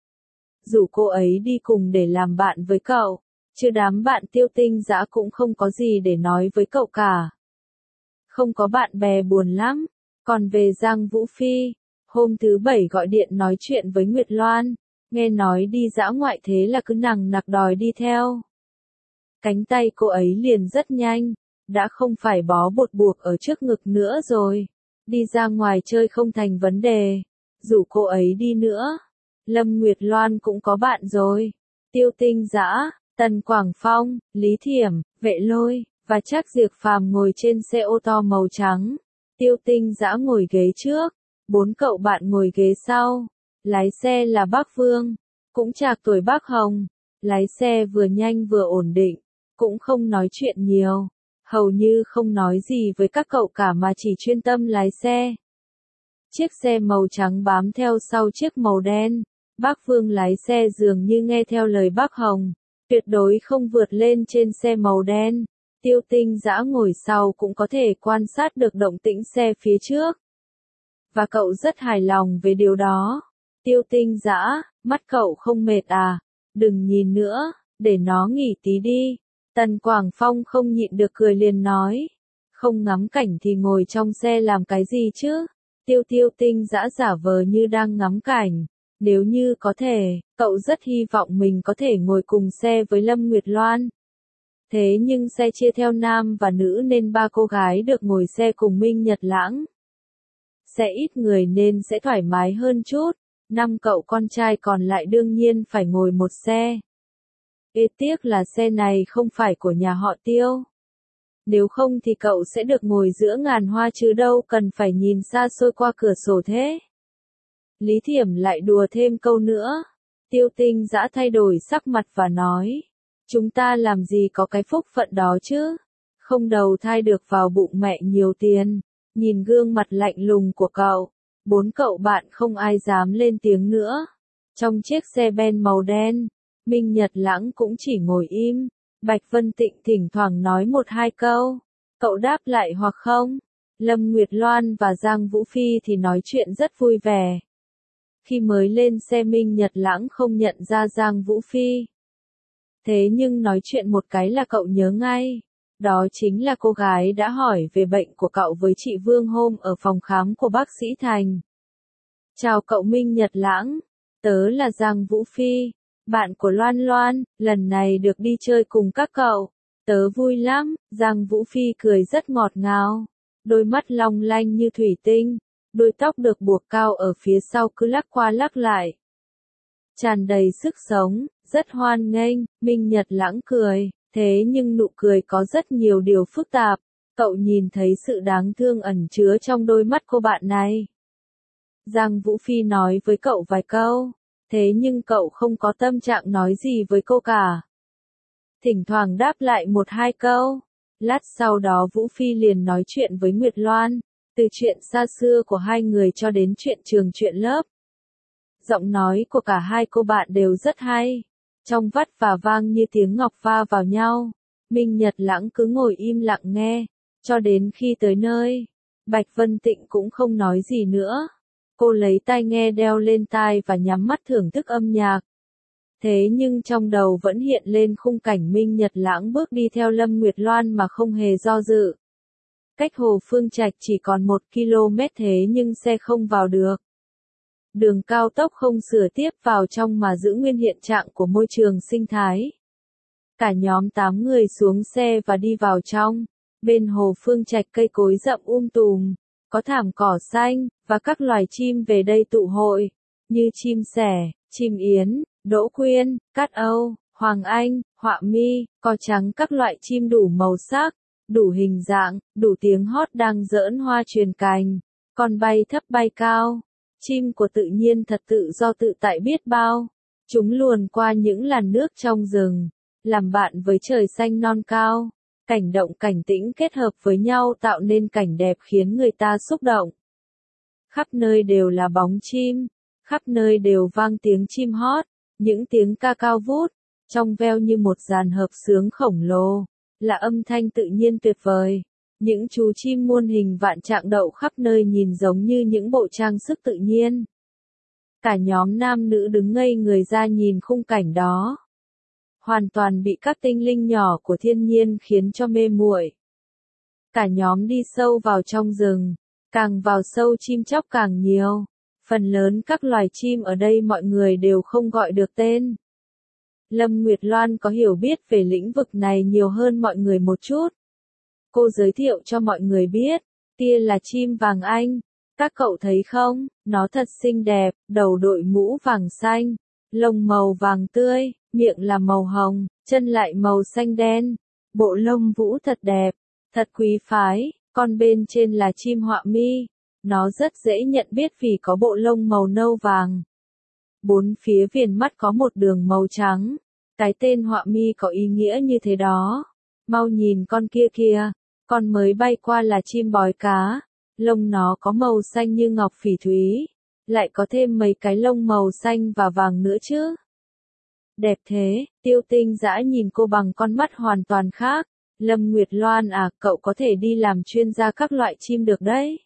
Speaker 1: Dù cô ấy đi cùng để làm bạn với cậu, chứ đám bạn Tiêu Tinh Dã cũng không có gì để nói với cậu cả. Không có bạn bè buồn lắm. Còn về Giang Vũ Phi, hôm thứ bảy gọi điện nói chuyện với Nguyệt Loan, nghe nói đi dã ngoại thế là cứ nằng nặc đòi đi theo. Cánh tay cô ấy liền rất nhanh, đã không phải bó bột buộc ở trước ngực nữa rồi. Đi ra ngoài chơi không thành vấn đề, rủ cô ấy đi nữa. Lâm Nguyệt Loan cũng có bạn rồi. Tiêu Tinh Dã, Tần Quảng Phong, Lý Thiểm, Vệ Lôi, và Trác Diệc Phàm ngồi trên xe ô tô màu trắng. Tiêu Tinh Dã ngồi ghế trước, bốn cậu bạn ngồi ghế sau. Lái xe là bác Vương, cũng trạc tuổi bác Hồng. Lái xe vừa nhanh vừa ổn định, cũng không nói chuyện nhiều. Hầu như không nói gì với các cậu cả mà chỉ chuyên tâm lái xe. Chiếc xe màu trắng bám theo sau chiếc màu đen. Bác Vương lái xe dường như nghe theo lời bác Hồng. tuyệt đối không vượt lên trên xe màu đen. Tiêu Tinh Dã ngồi sau cũng có thể quan sát được động tĩnh xe phía trước. Và cậu rất hài lòng về điều đó. Tiêu Tinh Dã, mắt cậu không mệt à? Đừng nhìn nữa, để nó nghỉ tí đi. Tần Quảng Phong không nhịn được cười liền nói. Không ngắm cảnh thì ngồi trong xe làm cái gì chứ? Tiêu Tiêu Tinh Dã giả vờ như đang ngắm cảnh. Nếu như có thể, cậu rất hy vọng mình có thể ngồi cùng xe với Lâm Nguyệt Loan. Thế nhưng xe chia theo nam và nữ nên ba cô gái được ngồi xe cùng Minh Nhật Lãng. Xe ít người nên sẽ thoải mái hơn chút. Năm cậu con trai còn lại đương nhiên phải ngồi một xe. Ê tiếc là xe này không phải của nhà họ Tiêu. Nếu không thì cậu sẽ được ngồi giữa ngàn hoa chứ đâu cần phải nhìn xa xôi qua cửa sổ thế. Lý Thiểm lại đùa thêm câu nữa. Tiêu Tinh Dã thay đổi sắc mặt và nói. Chúng ta làm gì có cái phúc phận đó chứ? Không đầu thai được vào bụng mẹ nhiều tiền. Nhìn gương mặt lạnh lùng của cậu. Bốn cậu bạn không ai dám lên tiếng nữa. Trong chiếc xe ben màu đen, Minh Nhật Lãng cũng chỉ ngồi im. Bạch Vân Tịnh thỉnh thoảng nói một hai câu. Cậu đáp lại hoặc không. Lâm Nguyệt Loan và Giang Vũ Phi thì nói chuyện rất vui vẻ. Khi mới lên xe Minh Nhật Lãng không nhận ra Giang Vũ Phi. Thế nhưng nói chuyện một cái là cậu nhớ ngay. Đó chính là cô gái đã hỏi về bệnh của cậu với chị Vương hôm ở phòng khám của bác sĩ Thành. Chào cậu Minh Nhật Lãng. Tớ là Giang Vũ Phi. Bạn của Loan Loan, lần này được đi chơi cùng các cậu. Tớ vui lắm, Giang Vũ Phi cười rất ngọt ngào. Đôi mắt long lanh như thủy tinh. Đôi tóc được buộc cao ở phía sau cứ lắc qua lắc lại. Tràn đầy sức sống, rất hoan nghênh, Minh Nhật Lãng cười. Thế nhưng nụ cười có rất nhiều điều phức tạp. Cậu nhìn thấy sự đáng thương ẩn chứa trong đôi mắt cô bạn này. Giang Vũ Phi nói với cậu vài câu. Thế nhưng cậu không có tâm trạng nói gì với cô cả. Thỉnh thoảng đáp lại một hai câu. Lát sau đó Vũ Phi liền nói chuyện với Nguyệt Loan. Từ chuyện xa xưa của hai người cho đến chuyện trường chuyện lớp. Giọng nói của cả hai cô bạn đều rất hay. Trong vắt và vang như tiếng ngọc va vào nhau. Minh Nhật Lãng cứ ngồi im lặng nghe. Cho đến khi tới nơi. Bạch Vân Tịnh cũng không nói gì nữa. Cô lấy tai nghe đeo lên tai và nhắm mắt thưởng thức âm nhạc. Thế nhưng trong đầu vẫn hiện lên khung cảnh Minh Nhật Lãng bước đi theo Lâm Nguyệt Loan mà không hề do dự. Cách Hồ Phương Trạch chỉ còn một ki lô mét thế nhưng xe không vào được. Đường cao tốc không sửa tiếp vào trong mà giữ nguyên hiện trạng của môi trường sinh thái. Cả nhóm tám người xuống xe và đi vào trong. Bên Hồ Phương Trạch cây cối rậm um tùm, có thảm cỏ xanh, và các loài chim về đây tụ hội, như chim sẻ, chim yến, đỗ quyên, cát âu, hoàng anh, họa mi, cò trắng các loại chim đủ màu sắc, đủ hình dạng, đủ tiếng hót đang giỡn hoa truyền cành, còn bay thấp bay cao. Chim của tự nhiên thật tự do tự tại biết bao. Chúng luồn qua những làn nước trong rừng, làm bạn với trời xanh non cao. Cảnh động cảnh tĩnh kết hợp với nhau tạo nên cảnh đẹp khiến người ta xúc động. Khắp nơi đều là bóng chim, khắp nơi đều vang tiếng chim hót, những tiếng ca cao vút, trong veo như một dàn hợp xướng khổng lồ, là âm thanh tự nhiên tuyệt vời. Những chú chim muôn hình vạn trạng đậu khắp nơi nhìn giống như những bộ trang sức tự nhiên. Cả nhóm nam nữ đứng ngây người ra nhìn khung cảnh đó. Hoàn toàn bị các tinh linh nhỏ của thiên nhiên khiến cho mê muội. Cả nhóm đi sâu vào trong rừng, càng vào sâu chim chóc càng nhiều. Phần lớn các loài chim ở đây mọi người đều không gọi được tên. Lâm Nguyệt Loan có hiểu biết về lĩnh vực này nhiều hơn mọi người một chút. Cô giới thiệu cho mọi người biết, kia là chim vàng anh. Các cậu thấy không, nó thật xinh đẹp, đầu đội mũ vàng xanh, lông màu vàng tươi, miệng là màu hồng, chân lại màu xanh đen. Bộ lông vũ thật đẹp, thật quý phái, còn bên trên là chim họa mi. Nó rất dễ nhận biết vì có bộ lông màu nâu vàng. Bốn phía viền mắt có một đường màu trắng. Cái tên họa mi có ý nghĩa như thế đó. Mau nhìn con kia kìa, con mới bay qua là chim bói cá. Lông nó có màu xanh như ngọc phỉ thúy, lại có thêm mấy cái lông màu xanh và vàng nữa chứ. Đẹp thế, Tiêu Tinh Dã nhìn cô bằng con mắt hoàn toàn khác. Lâm Nguyệt Loan à, cậu có thể đi làm chuyên gia các loại chim được đấy.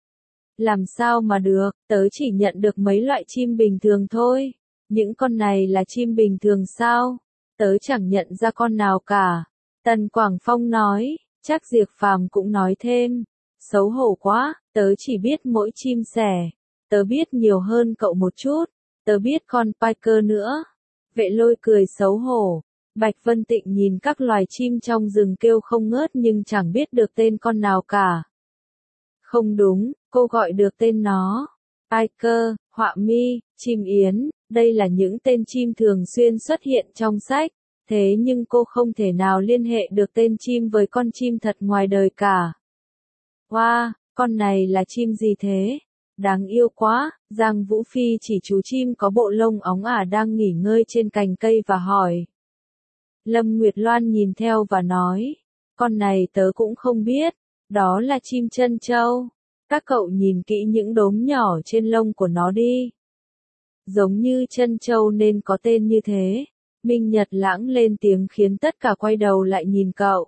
Speaker 1: Làm sao mà được, tớ chỉ nhận được mấy loại chim bình thường thôi. Những con này là chim bình thường sao? Tớ chẳng nhận ra con nào cả. Tần Quảng Phong nói, chắc Diệp Phàm cũng nói thêm. Xấu hổ quá, tớ chỉ biết mỗi chim sẻ. Tớ biết nhiều hơn cậu một chút. Tớ biết con Piker nữa. Vệ Lôi cười xấu hổ. Bạch Vân Tịnh nhìn các loài chim trong rừng kêu không ngớt nhưng chẳng biết được tên con nào cả. Không đúng, cô gọi được tên nó. Piker, họa mi, chim yến, đây là những tên chim thường xuyên xuất hiện trong sách. Thế nhưng cô không thể nào liên hệ được tên chim với con chim thật ngoài đời cả. Wow, con này là chim gì thế? Đáng yêu quá, Giang Vũ Phi chỉ chú chim có bộ lông óng ả đang nghỉ ngơi trên cành cây và hỏi. Lâm Nguyệt Loan nhìn theo và nói, con này tớ cũng không biết, đó là chim trân châu. Các cậu nhìn kỹ những đốm nhỏ trên lông của nó đi. Giống như trân châu nên có tên như thế. Minh Nhật Lãng lên tiếng khiến tất cả quay đầu lại nhìn cậu.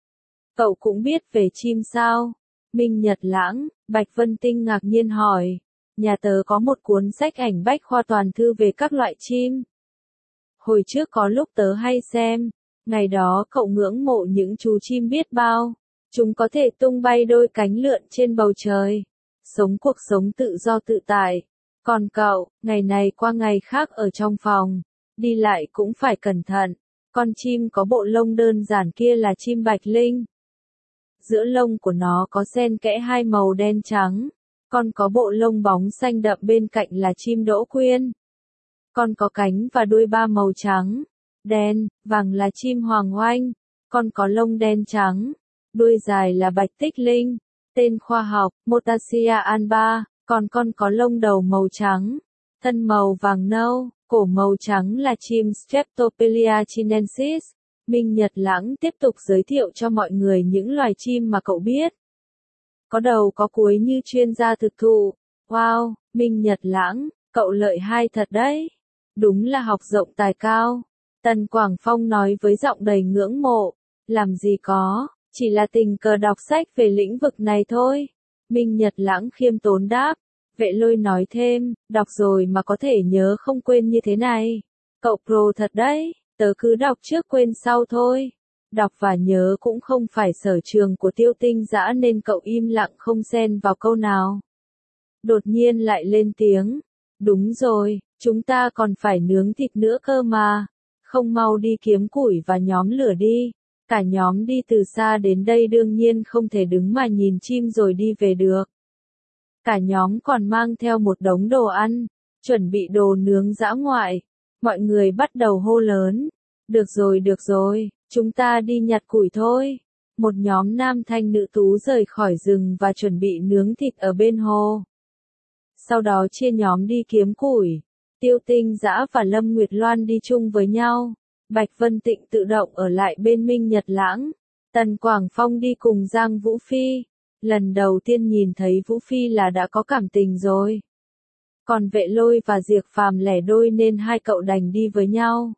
Speaker 1: Cậu cũng biết về chim sao? Minh Nhật Lãng, Bạch Vân Tinh ngạc nhiên hỏi. Nhà tớ có một cuốn sách ảnh bách khoa toàn thư về các loại chim. Hồi trước có lúc tớ hay xem, ngày đó cậu ngưỡng mộ những chú chim biết bao. Chúng có thể tung bay đôi cánh lượn trên bầu trời, sống cuộc sống tự do tự tại. Còn cậu, ngày này qua ngày khác ở trong phòng, đi lại cũng phải cẩn thận. Con chim có bộ lông đơn giản kia là chim bạch linh. Giữa lông của nó có xen kẽ hai màu đen trắng. Con có bộ lông bóng xanh đậm bên cạnh là chim đỗ quyên. Con có cánh và đuôi ba màu trắng, đen, vàng là chim hoàng oanh. Con có lông đen trắng, đuôi dài là bạch tích linh. Tên khoa học, Motacia alba. Còn con có lông đầu màu trắng, thân màu vàng nâu, cổ màu trắng là chim Streptopelia chinensis. Minh Nhật Lãng tiếp tục giới thiệu cho mọi người những loài chim mà cậu biết. Có đầu có cuối như chuyên gia thực thụ. Wow, Minh Nhật Lãng, cậu lợi hai thật đấy. Đúng là học rộng tài cao. Tần Quảng Phong nói với giọng đầy ngưỡng mộ. Làm gì có, chỉ là tình cờ đọc sách về lĩnh vực này thôi. Minh Nhật Lãng khiêm tốn đáp. Vệ Lôi nói thêm, đọc rồi mà có thể nhớ không quên như thế này. Cậu pro thật đấy, tớ cứ đọc trước quên sau thôi. Đọc và nhớ cũng không phải sở trường của Tiêu Tinh Dã nên cậu im lặng không xen vào câu nào. Đột nhiên lại lên tiếng. Đúng rồi, chúng ta còn phải nướng thịt nữa cơ mà. Không mau đi kiếm củi và nhóm lửa đi. Cả nhóm đi từ xa đến đây đương nhiên không thể đứng mà nhìn chim rồi đi về được. Cả nhóm còn mang theo một đống đồ ăn, chuẩn bị đồ nướng dã ngoại. Mọi người bắt đầu hô lớn. Được rồi được rồi, chúng ta đi nhặt củi thôi. Một nhóm nam thanh nữ tú rời khỏi rừng và chuẩn bị nướng thịt ở bên hồ. Sau đó chia nhóm đi kiếm củi. Tiêu Tinh Dã và Lâm Nguyệt Loan đi chung với nhau. Bạch Vân Tịnh tự động ở lại bên Minh Nhật Lãng. Tần Quảng Phong đi cùng Giang Vũ Phi. Lần đầu tiên nhìn thấy Vũ Phi là đã có cảm tình rồi. Còn Vệ Lôi và Diệp Phàm lẻ đôi nên hai cậu đành đi với nhau.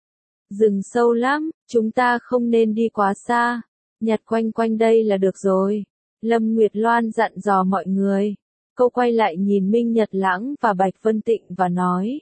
Speaker 1: Rừng sâu lắm, chúng ta không nên đi quá xa. Nhặt quanh quanh đây là được rồi. Lâm Nguyệt Loan dặn dò mọi người. Cô quay lại nhìn Minh Nhật Lãng và Bạch Vân Tịnh và nói.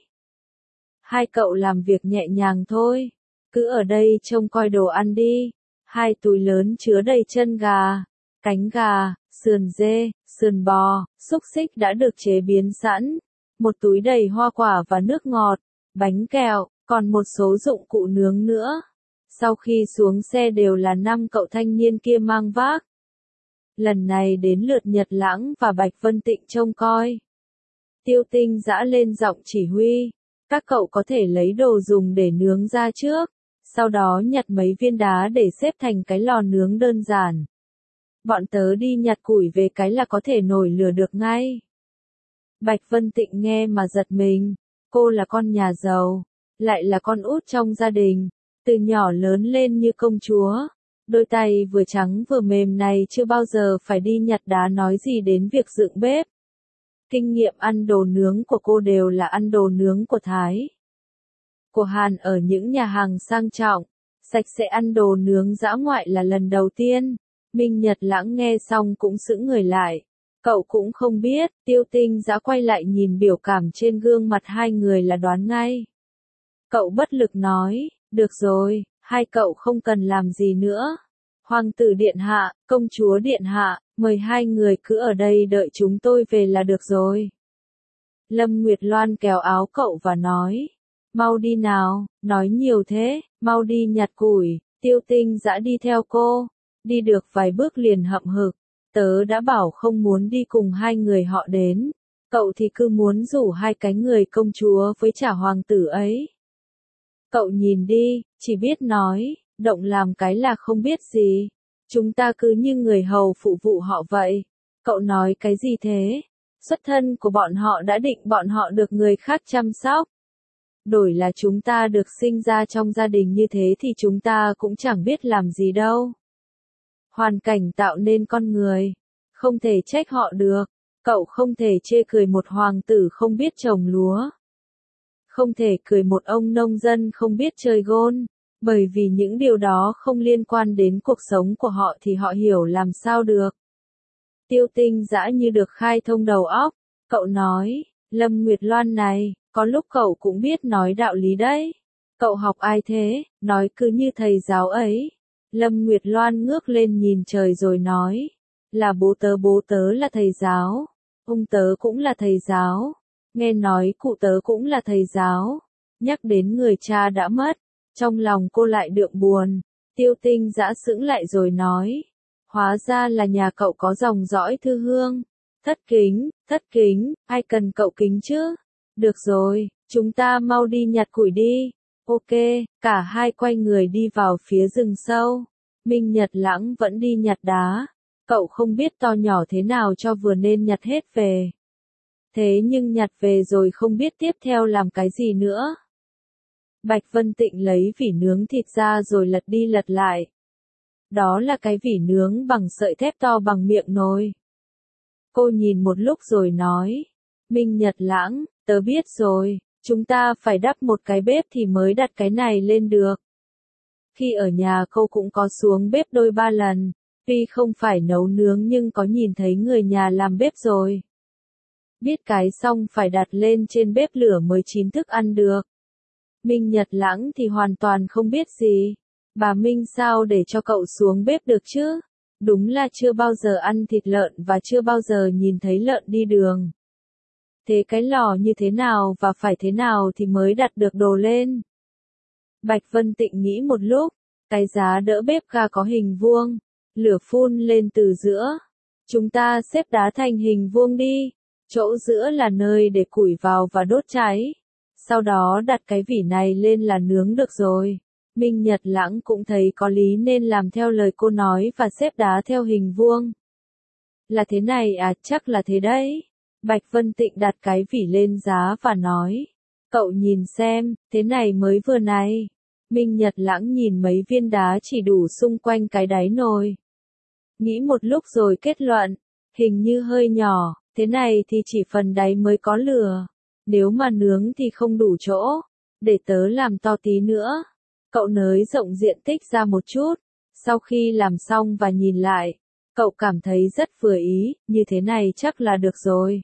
Speaker 1: Hai cậu làm việc nhẹ nhàng thôi. Cứ ở đây trông coi đồ ăn đi. Hai túi lớn chứa đầy chân gà, cánh gà, sườn dê, sườn bò, xúc xích đã được chế biến sẵn. Một túi đầy hoa quả và nước ngọt, bánh kẹo, còn một số dụng cụ nướng nữa. Sau khi xuống xe đều là năm cậu thanh niên kia mang vác. Lần này đến lượt Nhật Lãng và Bạch Vân Tịnh trông coi. Tiêu Tinh Dã lên giọng chỉ huy. Các cậu có thể lấy đồ dùng để nướng ra trước. Sau đó nhặt mấy viên đá để xếp thành cái lò nướng đơn giản. Bọn tớ đi nhặt củi về cái là có thể nổi lửa được ngay. Bạch Vân Tịnh nghe mà giật mình. Cô là con nhà giàu, lại là con út trong gia đình. Từ nhỏ lớn lên như công chúa. Đôi tay vừa trắng vừa mềm này chưa bao giờ phải đi nhặt đá nói gì đến việc dựng bếp. Kinh nghiệm ăn đồ nướng của cô đều là ăn đồ nướng của Thái. của Hàn ở những nhà hàng sang trọng, sạch sẽ ăn đồ nướng dã ngoại là lần đầu tiên. Minh Nhật Lãng nghe xong cũng sững người lại. Cậu cũng không biết, Tiêu Tinh Dã quay lại nhìn biểu cảm trên gương mặt hai người là đoán ngay. Cậu bất lực nói, được rồi, hai cậu không cần làm gì nữa. Hoàng tử điện hạ, công chúa điện hạ, mời hai người cứ ở đây đợi chúng tôi về là được rồi. Lâm Nguyệt Loan kéo áo cậu và nói, mau đi nào, nói nhiều thế, mau đi nhặt củi. Tiêu Tinh Dã đi theo cô, đi được vài bước liền hậm hực. Tớ đã bảo không muốn đi cùng hai người họ đến, cậu thì cứ muốn rủ hai cái người công chúa với chả hoàng tử ấy. Cậu nhìn đi, chỉ biết nói, động làm cái là không biết gì. Chúng ta cứ như người hầu phụ vụ họ vậy. Cậu nói cái gì thế? Xuất thân của bọn họ đã định bọn họ được người khác chăm sóc. Đổi là chúng ta được sinh ra trong gia đình như thế thì chúng ta cũng chẳng biết làm gì đâu. Hoàn cảnh tạo nên con người, không thể trách họ được. Cậu không thể chê cười một hoàng tử không biết trồng lúa. Không thể cười một ông nông dân không biết chơi gôn, bởi vì những điều đó không liên quan đến cuộc sống của họ thì họ hiểu làm sao được. Tiêu Tinh Dã như được khai thông đầu óc, cậu nói, Lâm Nguyệt Loan này, có lúc cậu cũng biết nói đạo lý đấy. Cậu học ai thế, nói cứ như thầy giáo ấy. Lâm Nguyệt Loan ngước lên nhìn trời rồi nói, là bố tớ bố tớ là thầy giáo, ông tớ cũng là thầy giáo, nghe nói cụ tớ cũng là thầy giáo. Nhắc đến người cha đã mất, trong lòng cô lại đượm buồn. Tiêu Tinh Dã sững lại rồi nói, hóa ra là nhà cậu có dòng dõi Thư Hương. Thất kính, thất kính, ai cần cậu kính chứ? Được rồi, chúng ta mau đi nhặt củi đi. Ok, cả hai quay người đi vào phía rừng sâu. Minh Nhật Lãng vẫn đi nhặt đá. Cậu không biết to nhỏ thế nào cho vừa nên nhặt hết về. Thế nhưng nhặt về rồi không biết tiếp theo làm cái gì nữa. Bạch Vân Tịnh lấy vỉ nướng thịt ra rồi lật đi lật lại. Đó là cái vỉ nướng bằng sợi thép to bằng miệng nồi. Cô nhìn một lúc rồi nói, Minh Nhật Lãng, tớ biết rồi, chúng ta phải đắp một cái bếp thì mới đặt cái này lên được. Khi ở nhà cô cũng có xuống bếp đôi ba lần, tuy không phải nấu nướng nhưng có nhìn thấy người nhà làm bếp rồi. Biết cái xong phải đặt lên trên bếp lửa mới chín thức ăn được. Minh Nhật Lãng thì hoàn toàn không biết gì. Bà Minh sao để cho cậu xuống bếp được chứ? Đúng là chưa bao giờ ăn thịt lợn và chưa bao giờ nhìn thấy lợn đi đường. Thế cái lò như thế nào và phải thế nào thì mới đặt được đồ lên? Bạch Vân Tịnh nghĩ một lúc, cái giá đỡ bếp ga có hình vuông, lửa phun lên từ giữa. Chúng ta xếp đá thành hình vuông đi, chỗ giữa là nơi để củi vào và đốt cháy. Sau đó đặt cái vỉ này lên là nướng được rồi. Minh Nhật Lãng cũng thấy có lý nên làm theo lời cô nói và xếp đá theo hình vuông. Là thế này à, chắc là thế đấy. Bạch Vân Tịnh đặt cái vỉ lên giá và nói, cậu nhìn xem, thế này mới vừa này. Minh Nhật Lãng nhìn mấy viên đá chỉ đủ xung quanh cái đáy nồi. Nghĩ một lúc rồi kết luận, hình như hơi nhỏ, thế này thì chỉ phần đáy mới có lửa. Nếu mà nướng thì không đủ chỗ, để tớ làm to tí nữa. Cậu nới rộng diện tích ra một chút, sau khi làm xong và nhìn lại, cậu cảm thấy rất vừa ý, như thế này chắc là được rồi.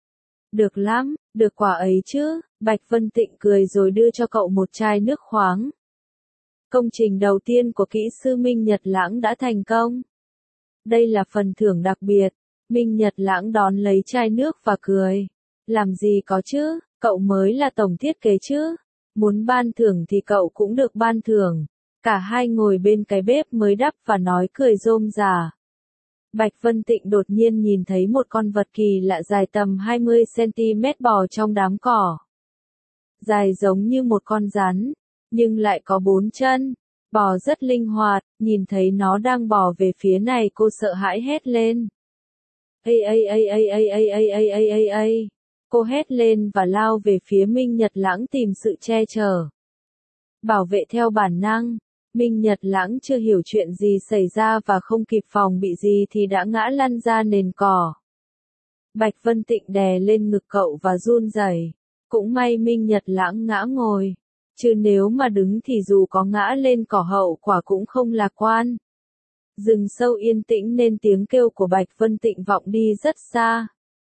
Speaker 1: Được lắm, được quả ấy chứ, Bạch Vân Tịnh cười rồi đưa cho cậu một chai nước khoáng. Công trình đầu tiên của kỹ sư Minh Nhật Lãng đã thành công. Đây là phần thưởng đặc biệt, Minh Nhật Lãng đón lấy chai nước và cười. Làm gì có chứ, cậu mới là tổng thiết kế chứ. Muốn ban thưởng thì cậu cũng được ban thưởng. Cả hai ngồi bên cái bếp mới đắp và nói cười rôm rả. Bạch Vân Tịnh đột nhiên nhìn thấy một con vật kỳ lạ dài tầm hai mươi xăng ti mét bò trong đám cỏ. Dài giống như một con rắn, nhưng lại có bốn chân. Bò rất linh hoạt, nhìn thấy nó đang bò về phía này cô sợ hãi hét lên. Ây ây ây ây ây ây ây ây ây ây ây. Cô hét lên và lao về phía Minh Nhật Lãng tìm sự che chở. Bảo vệ theo bản năng, Minh Nhật Lãng chưa hiểu chuyện gì xảy ra và không kịp phòng bị gì thì đã ngã lăn ra nền cỏ. Bạch Vân Tịnh đè lên ngực cậu và run rẩy. Cũng may Minh Nhật Lãng ngã ngồi. chứ nếu mà đứng thì dù có ngã lên cỏ hậu quả cũng không lạc quan. Rừng sâu yên tĩnh nên tiếng kêu của Bạch Vân Tịnh vọng đi rất xa.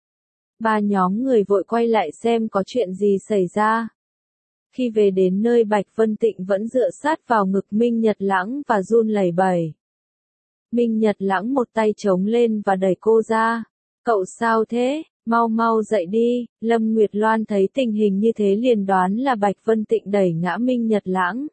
Speaker 1: Ba nhóm người vội quay lại xem có chuyện gì xảy ra. Khi về đến nơi Bạch Vân Tịnh vẫn dựa sát vào ngực Minh Nhật Lãng và run lẩy bẩy. Minh Nhật Lãng một tay chống lên và đẩy cô ra. Cậu sao thế? Mau mau dậy đi. Lâm Nguyệt Loan thấy tình hình như thế liền đoán là Bạch Vân Tịnh đẩy ngã Minh Nhật Lãng.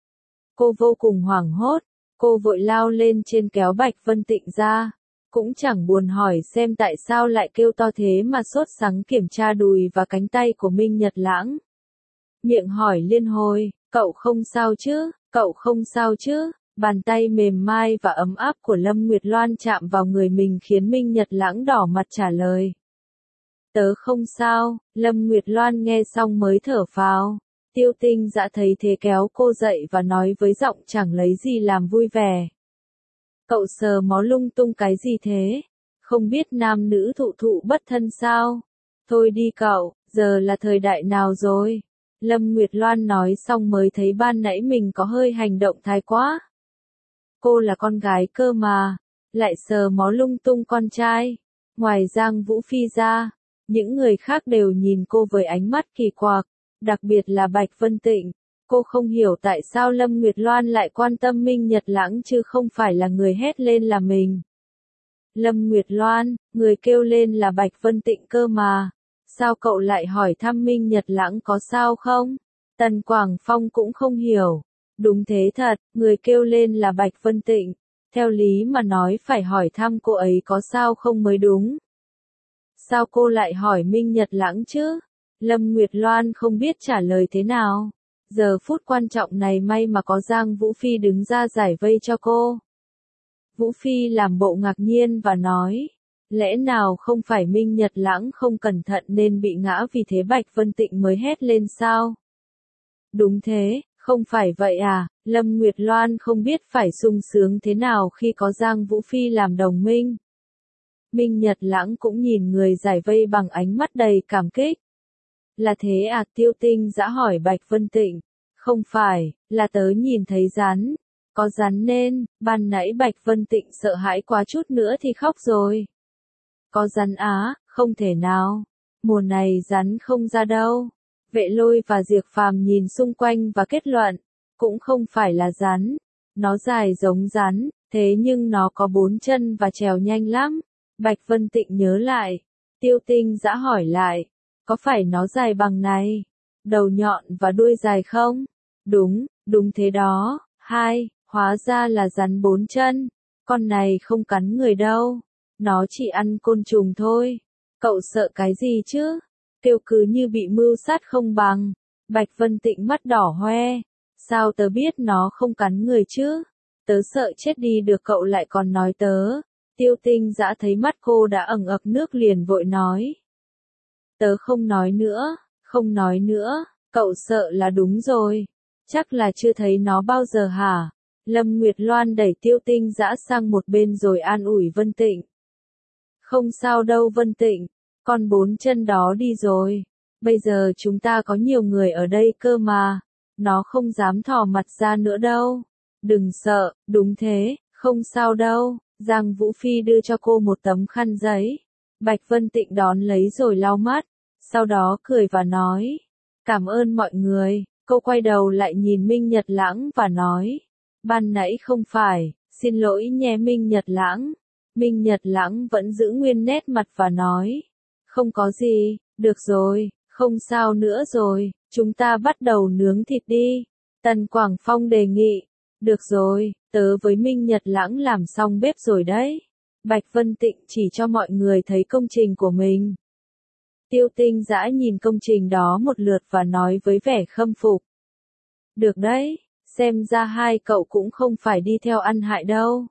Speaker 1: Cô vô cùng hoảng hốt. Cô vội lao lên trên kéo Bạch Vân Tịnh ra. Cũng chẳng buồn hỏi xem tại sao lại kêu to thế mà sốt sắng kiểm tra đùi và cánh tay của Minh Nhật Lãng. Miệng hỏi liên hồi, cậu không sao chứ, cậu không sao chứ. Bàn tay mềm mai và ấm áp của Lâm Nguyệt Loan chạm vào người mình khiến Minh Nhật Lãng đỏ mặt trả lời. Tớ không sao. Lâm Nguyệt Loan nghe xong mới thở phào. Tiêu Tinh Dã thấy thế kéo cô dậy và nói với giọng chẳng lấy gì làm vui vẻ. Cậu sờ mó lung tung cái gì thế? Không biết nam nữ thụ thụ bất thân sao? Thôi đi cậu, giờ là thời đại nào rồi? Lâm Nguyệt Loan nói xong mới thấy ban nãy mình có hơi hành động thái quá. Cô là con gái cơ mà, lại sờ mó lung tung con trai. Ngoài Giang Vũ Phi ra, những người khác đều nhìn cô với ánh mắt kỳ quặc, đặc biệt là Bạch Vân Tịnh. Cô không hiểu tại sao Lâm Nguyệt Loan lại quan tâm Minh Nhật Lãng chứ không phải là người hét lên là mình. Lâm Nguyệt Loan, người kêu lên là Bạch Vân Tịnh cơ mà. Sao cậu lại hỏi thăm Minh Nhật Lãng có sao không? Tần Quảng Phong cũng không hiểu. Đúng thế thật, người kêu lên là Bạch Vân Tịnh. Theo lý mà nói phải hỏi thăm cô ấy có sao không mới đúng. Sao cô lại hỏi Minh Nhật Lãng chứ? Lâm Nguyệt Loan không biết trả lời thế nào. Giờ phút quan trọng này may mà có Giang Vũ Phi đứng ra giải vây cho cô. Vũ Phi làm bộ ngạc nhiên và nói, lẽ nào không phải Minh Nhật Lãng không cẩn thận nên bị ngã vì thế Bạch Vân Tịnh mới hét lên sao? Đúng thế, không phải vậy à? Lâm Nguyệt Loan không biết phải sung sướng thế nào khi có Giang Vũ Phi làm đồng minh. Minh Nhật Lãng cũng nhìn người giải vây bằng ánh mắt đầy cảm kích. Là thế à? Tiêu Tinh Dã hỏi Bạch Vân Tịnh. Không phải, là tớ nhìn thấy rắn. Có rắn nên, ban nãy Bạch Vân Tịnh sợ hãi quá chút nữa thì khóc rồi. Có rắn á, không thể nào. Mùa này rắn không ra đâu. Vệ Lôi và Diệp Phàm nhìn xung quanh và kết luận, cũng không phải là rắn. Nó dài giống rắn, thế nhưng nó có bốn chân và trèo nhanh lắm. Bạch Vân Tịnh nhớ lại. Tiêu Tinh Dã hỏi lại, có phải nó dài bằng này? Đầu nhọn và đuôi dài không? Đúng, đúng thế đó. Hai, hóa ra là rắn bốn chân. Con này không cắn người đâu. Nó chỉ ăn côn trùng thôi. Cậu sợ cái gì chứ? Kêu cứ như bị mưu sát không bằng. Bạch Vân Tịnh mắt đỏ hoe. Sao tớ biết nó không cắn người chứ? Tớ sợ chết đi được cậu lại còn nói tớ. Tiêu Tinh Dã thấy mắt cô đã ẩn ực nước liền vội nói. Tớ không nói nữa, không nói nữa, cậu sợ là đúng rồi. Chắc là chưa thấy nó bao giờ hả? Lâm Nguyệt Loan đẩy Tiêu Tinh Dã sang một bên rồi an ủi Vân Tịnh. Không sao đâu Vân Tịnh, con bốn chân đó đi rồi. Bây giờ chúng ta có nhiều người ở đây cơ mà. Nó không dám thò mặt ra nữa đâu. Đừng sợ, đúng thế, không sao đâu. Giang Vũ Phi đưa cho cô một tấm khăn giấy. Bạch Vân Tịnh đón lấy rồi lau mắt. Sau đó cười và nói. Cảm ơn mọi người. Cô quay đầu lại nhìn Minh Nhật Lãng và nói. Ban nãy không phải, xin lỗi nhé Minh Nhật Lãng. Minh Nhật Lãng vẫn giữ nguyên nét mặt và nói. Không có gì, được rồi, không sao nữa rồi, chúng ta bắt đầu nướng thịt đi. Tần Quảng Phong đề nghị. Được rồi, tớ với Minh Nhật Lãng làm xong bếp rồi đấy. Bạch Vân Tịnh chỉ cho mọi người thấy công trình của mình. Tiêu Tinh Dã nhìn công trình đó một lượt và nói với vẻ khâm phục. Được đấy, xem ra hai cậu cũng không phải đi theo ăn hại đâu.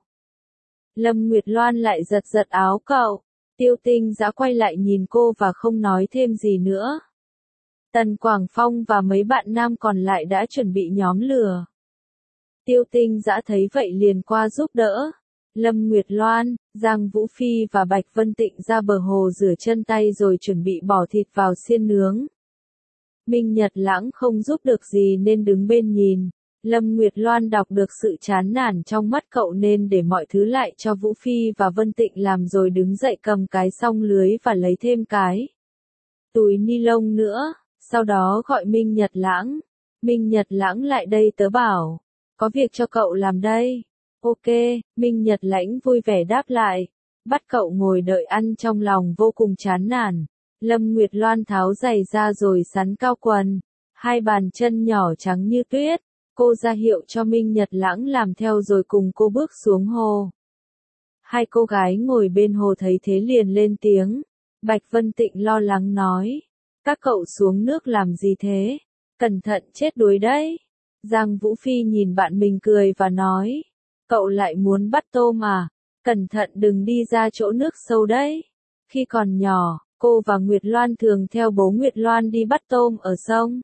Speaker 1: Lâm Nguyệt Loan lại giật giật áo cậu. Tiêu Tinh Dã quay lại nhìn cô và không nói thêm gì nữa. Tần Quảng Phong và mấy bạn nam còn lại đã chuẩn bị nhóm lửa. Tiêu Tinh Dã thấy vậy liền qua giúp đỡ. Lâm Nguyệt Loan, Giang Vũ Phi và Bạch Vân Tịnh ra bờ hồ rửa chân tay rồi chuẩn bị bỏ thịt vào xiên nướng. Minh Nhật Lãng không giúp được gì nên đứng bên nhìn. Lâm Nguyệt Loan đọc được sự chán nản trong mắt cậu nên để mọi thứ lại cho Vũ Phi và Vân Tịnh làm rồi đứng dậy cầm cái song lưới và lấy thêm cái túi ni lông nữa, sau đó gọi Minh Nhật Lãng. Minh Nhật Lãng lại đây tớ bảo, có việc cho cậu làm đây. Ok, Minh Nhật Lãng vui vẻ đáp lại, bắt cậu ngồi đợi ăn trong lòng vô cùng chán nản. Lâm Nguyệt Loan tháo giày ra rồi sắn cao quần, hai bàn chân nhỏ trắng như tuyết. Cô ra hiệu cho Minh Nhật Lãng làm theo rồi cùng cô bước xuống hồ. Hai cô gái ngồi bên hồ thấy thế liền lên tiếng. Bạch Vân Tịnh lo lắng nói, các cậu xuống nước làm gì thế? Cẩn thận chết đuối đấy. Giang Vũ Phi nhìn bạn mình cười và nói, cậu lại muốn bắt tôm à? Cẩn thận đừng đi ra chỗ nước sâu đấy. Khi còn nhỏ, cô và Nguyệt Loan thường theo bố Nguyệt Loan đi bắt tôm ở sông.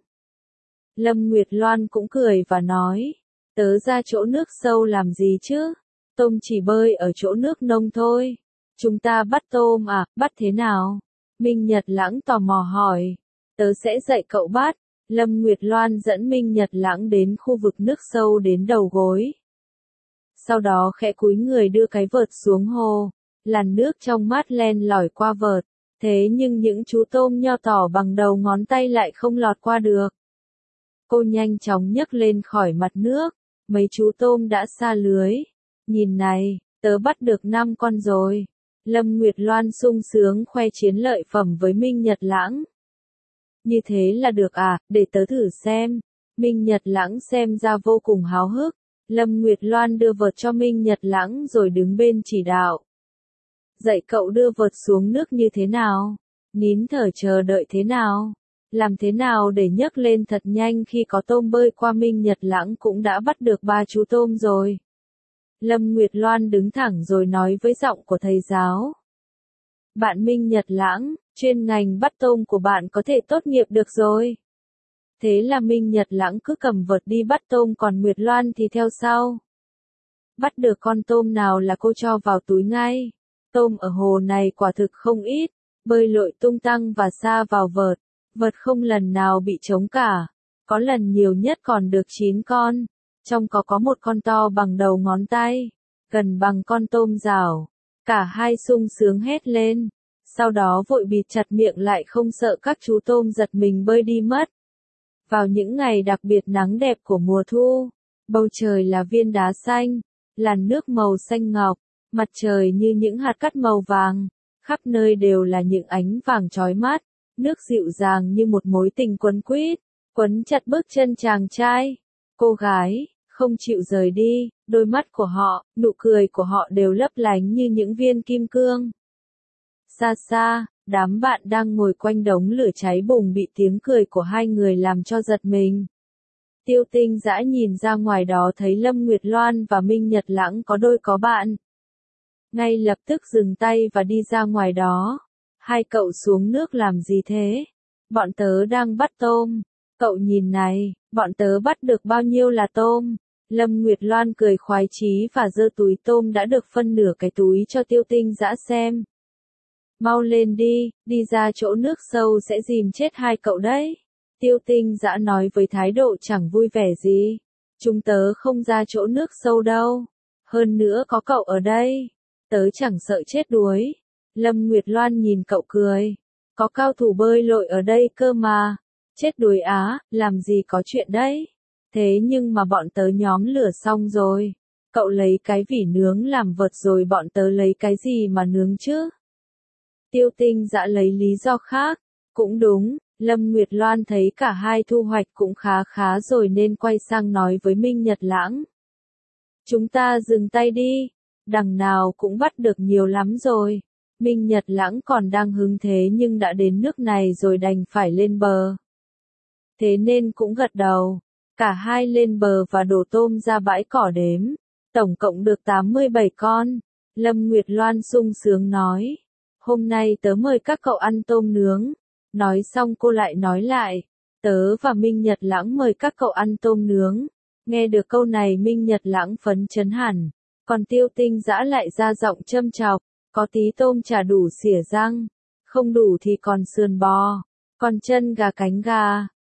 Speaker 1: Lâm Nguyệt Loan cũng cười và nói, tớ ra chỗ nước sâu làm gì chứ? Tôm chỉ bơi ở chỗ nước nông thôi. Chúng ta bắt tôm à, bắt thế nào? Minh Nhật Lãng tò mò hỏi. Tớ sẽ dạy cậu bắt. Lâm Nguyệt Loan dẫn Minh Nhật Lãng đến khu vực nước sâu đến đầu gối. Sau đó khẽ cúi người đưa cái vợt xuống hồ. Làn nước trong mát len lỏi qua vợt. Thế nhưng những chú tôm nho tỏ bằng đầu ngón tay lại không lọt qua được. Cô nhanh chóng nhấc lên khỏi mặt nước. Mấy chú tôm đã xa lưới. Nhìn này, tớ bắt được năm con rồi. Lâm Nguyệt Loan sung sướng khoe chiến lợi phẩm với Minh Nhật Lãng. Như thế là được à, để tớ thử xem. Minh Nhật Lãng xem ra vô cùng háo hức. Lâm Nguyệt Loan đưa vợt cho Minh Nhật Lãng rồi đứng bên chỉ đạo. Dạy cậu đưa vợt xuống nước như thế nào? Nín thở chờ đợi thế nào? Làm thế nào để nhấc lên thật nhanh khi có tôm bơi qua? Minh Nhật Lãng cũng đã bắt được ba chú tôm rồi. Lâm Nguyệt Loan đứng thẳng rồi nói với giọng của thầy giáo. Bạn Minh Nhật Lãng, chuyên ngành bắt tôm của bạn có thể tốt nghiệp được rồi. Thế là Minh Nhật Lãng cứ cầm vợt đi bắt tôm còn Nguyệt Loan thì theo sau. Bắt được con tôm nào là cô cho vào túi ngay. Tôm ở hồ này quả thực không ít, bơi lội tung tăng và sa vào vợt. Vợt không lần nào bị trống cả. Có lần nhiều nhất còn được chín con. Trong có có một con to bằng đầu ngón tay, gần bằng con tôm rào. Cả hai sung sướng hét lên. Sau đó vội bịt chặt miệng lại không sợ các chú tôm giật mình bơi đi mất. Vào những ngày đặc biệt nắng đẹp của mùa thu, bầu trời là viên đá xanh, làn nước màu xanh ngọc, mặt trời như những hạt cát màu vàng, khắp nơi đều là những ánh vàng chói mắt, nước dịu dàng như một mối tình quấn quýt, quấn chặt bước chân chàng trai, cô gái, không chịu rời đi, đôi mắt của họ, nụ cười của họ đều lấp lánh như những viên kim cương. Xa xa, đám bạn đang ngồi quanh đống lửa cháy bùng bị tiếng cười của hai người làm cho giật mình. Tiêu Tinh Dã nhìn ra ngoài đó thấy Lâm Nguyệt Loan và Minh Nhật Lãng có đôi có bạn. Ngay lập tức dừng tay và đi ra ngoài đó. Hai cậu xuống nước làm gì thế? Bọn tớ đang bắt tôm. Cậu nhìn này, bọn tớ bắt được bao nhiêu là tôm? Lâm Nguyệt Loan cười khoái chí và giơ túi tôm đã được phân nửa cái túi cho Tiêu Tinh Dã xem. Mau lên đi, đi ra chỗ nước sâu sẽ dìm chết hai cậu đấy. Tiêu Tinh Dã nói với thái độ chẳng vui vẻ gì. Chúng tớ không ra chỗ nước sâu đâu. Hơn nữa có cậu ở đây. Tớ chẳng sợ chết đuối. Lâm Nguyệt Loan nhìn cậu cười. Có cao thủ bơi lội ở đây cơ mà. Chết đuối á, làm gì có chuyện đấy. Thế nhưng mà bọn tớ nhóm lửa xong rồi. Cậu lấy cái vỉ nướng làm vật rồi bọn tớ lấy cái gì mà nướng chứ? Tiêu Tinh Dã lấy lý do khác. Cũng đúng, Lâm Nguyệt Loan thấy cả hai thu hoạch cũng khá khá rồi nên quay sang nói với Minh Nhật Lãng. Chúng ta dừng tay đi, đằng nào cũng bắt được nhiều lắm rồi. Minh Nhật Lãng còn đang hứng thế nhưng đã đến nước này rồi đành phải lên bờ. Thế nên cũng gật đầu. Cả hai lên bờ và đổ tôm ra bãi cỏ đếm. Tổng cộng được tám mươi bảy con. Lâm Nguyệt Loan sung sướng nói. Hôm nay tớ mời các cậu ăn tôm nướng. Nói xong cô lại nói lại. Tớ và Minh Nhật Lãng mời các cậu ăn tôm nướng. Nghe được câu này Minh Nhật Lãng phấn chấn hẳn. Còn Tiêu Tinh Dã lại ra giọng châm chọc. Có tí tôm chả đủ xỉa răng. Không đủ thì còn sườn bò. Còn chân gà cánh gà.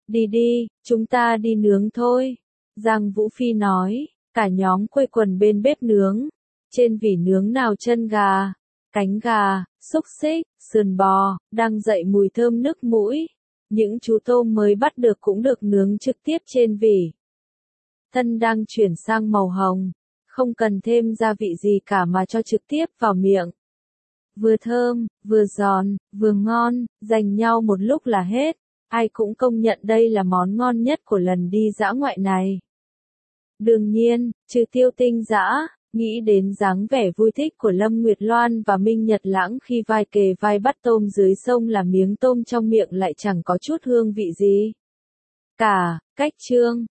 Speaker 1: Đi đi, chúng ta đi nướng thôi. Giang Vũ Phi nói, cả nhóm quây quần bên bếp nướng. Trên vỉ nướng nào chân gà, cánh gà, xúc xích, sườn bò, đang dậy mùi thơm nức mũi. Những chú tôm mới bắt được cũng được nướng trực tiếp trên vỉ. Thân đang chuyển sang màu hồng, không cần thêm gia vị gì cả mà cho trực tiếp vào miệng. Vừa thơm, vừa giòn, vừa ngon, dành nhau một lúc là hết. Ai cũng công nhận đây là món ngon nhất của lần đi dã ngoại này. Đương nhiên, trừ Tiêu Tinh Dã, nghĩ đến dáng vẻ vui thích của Lâm Nguyệt Loan và Minh Nhật Lãng khi vai kề vai bắt tôm dưới sông là miếng tôm trong miệng lại chẳng có chút hương vị gì cả. Cách chương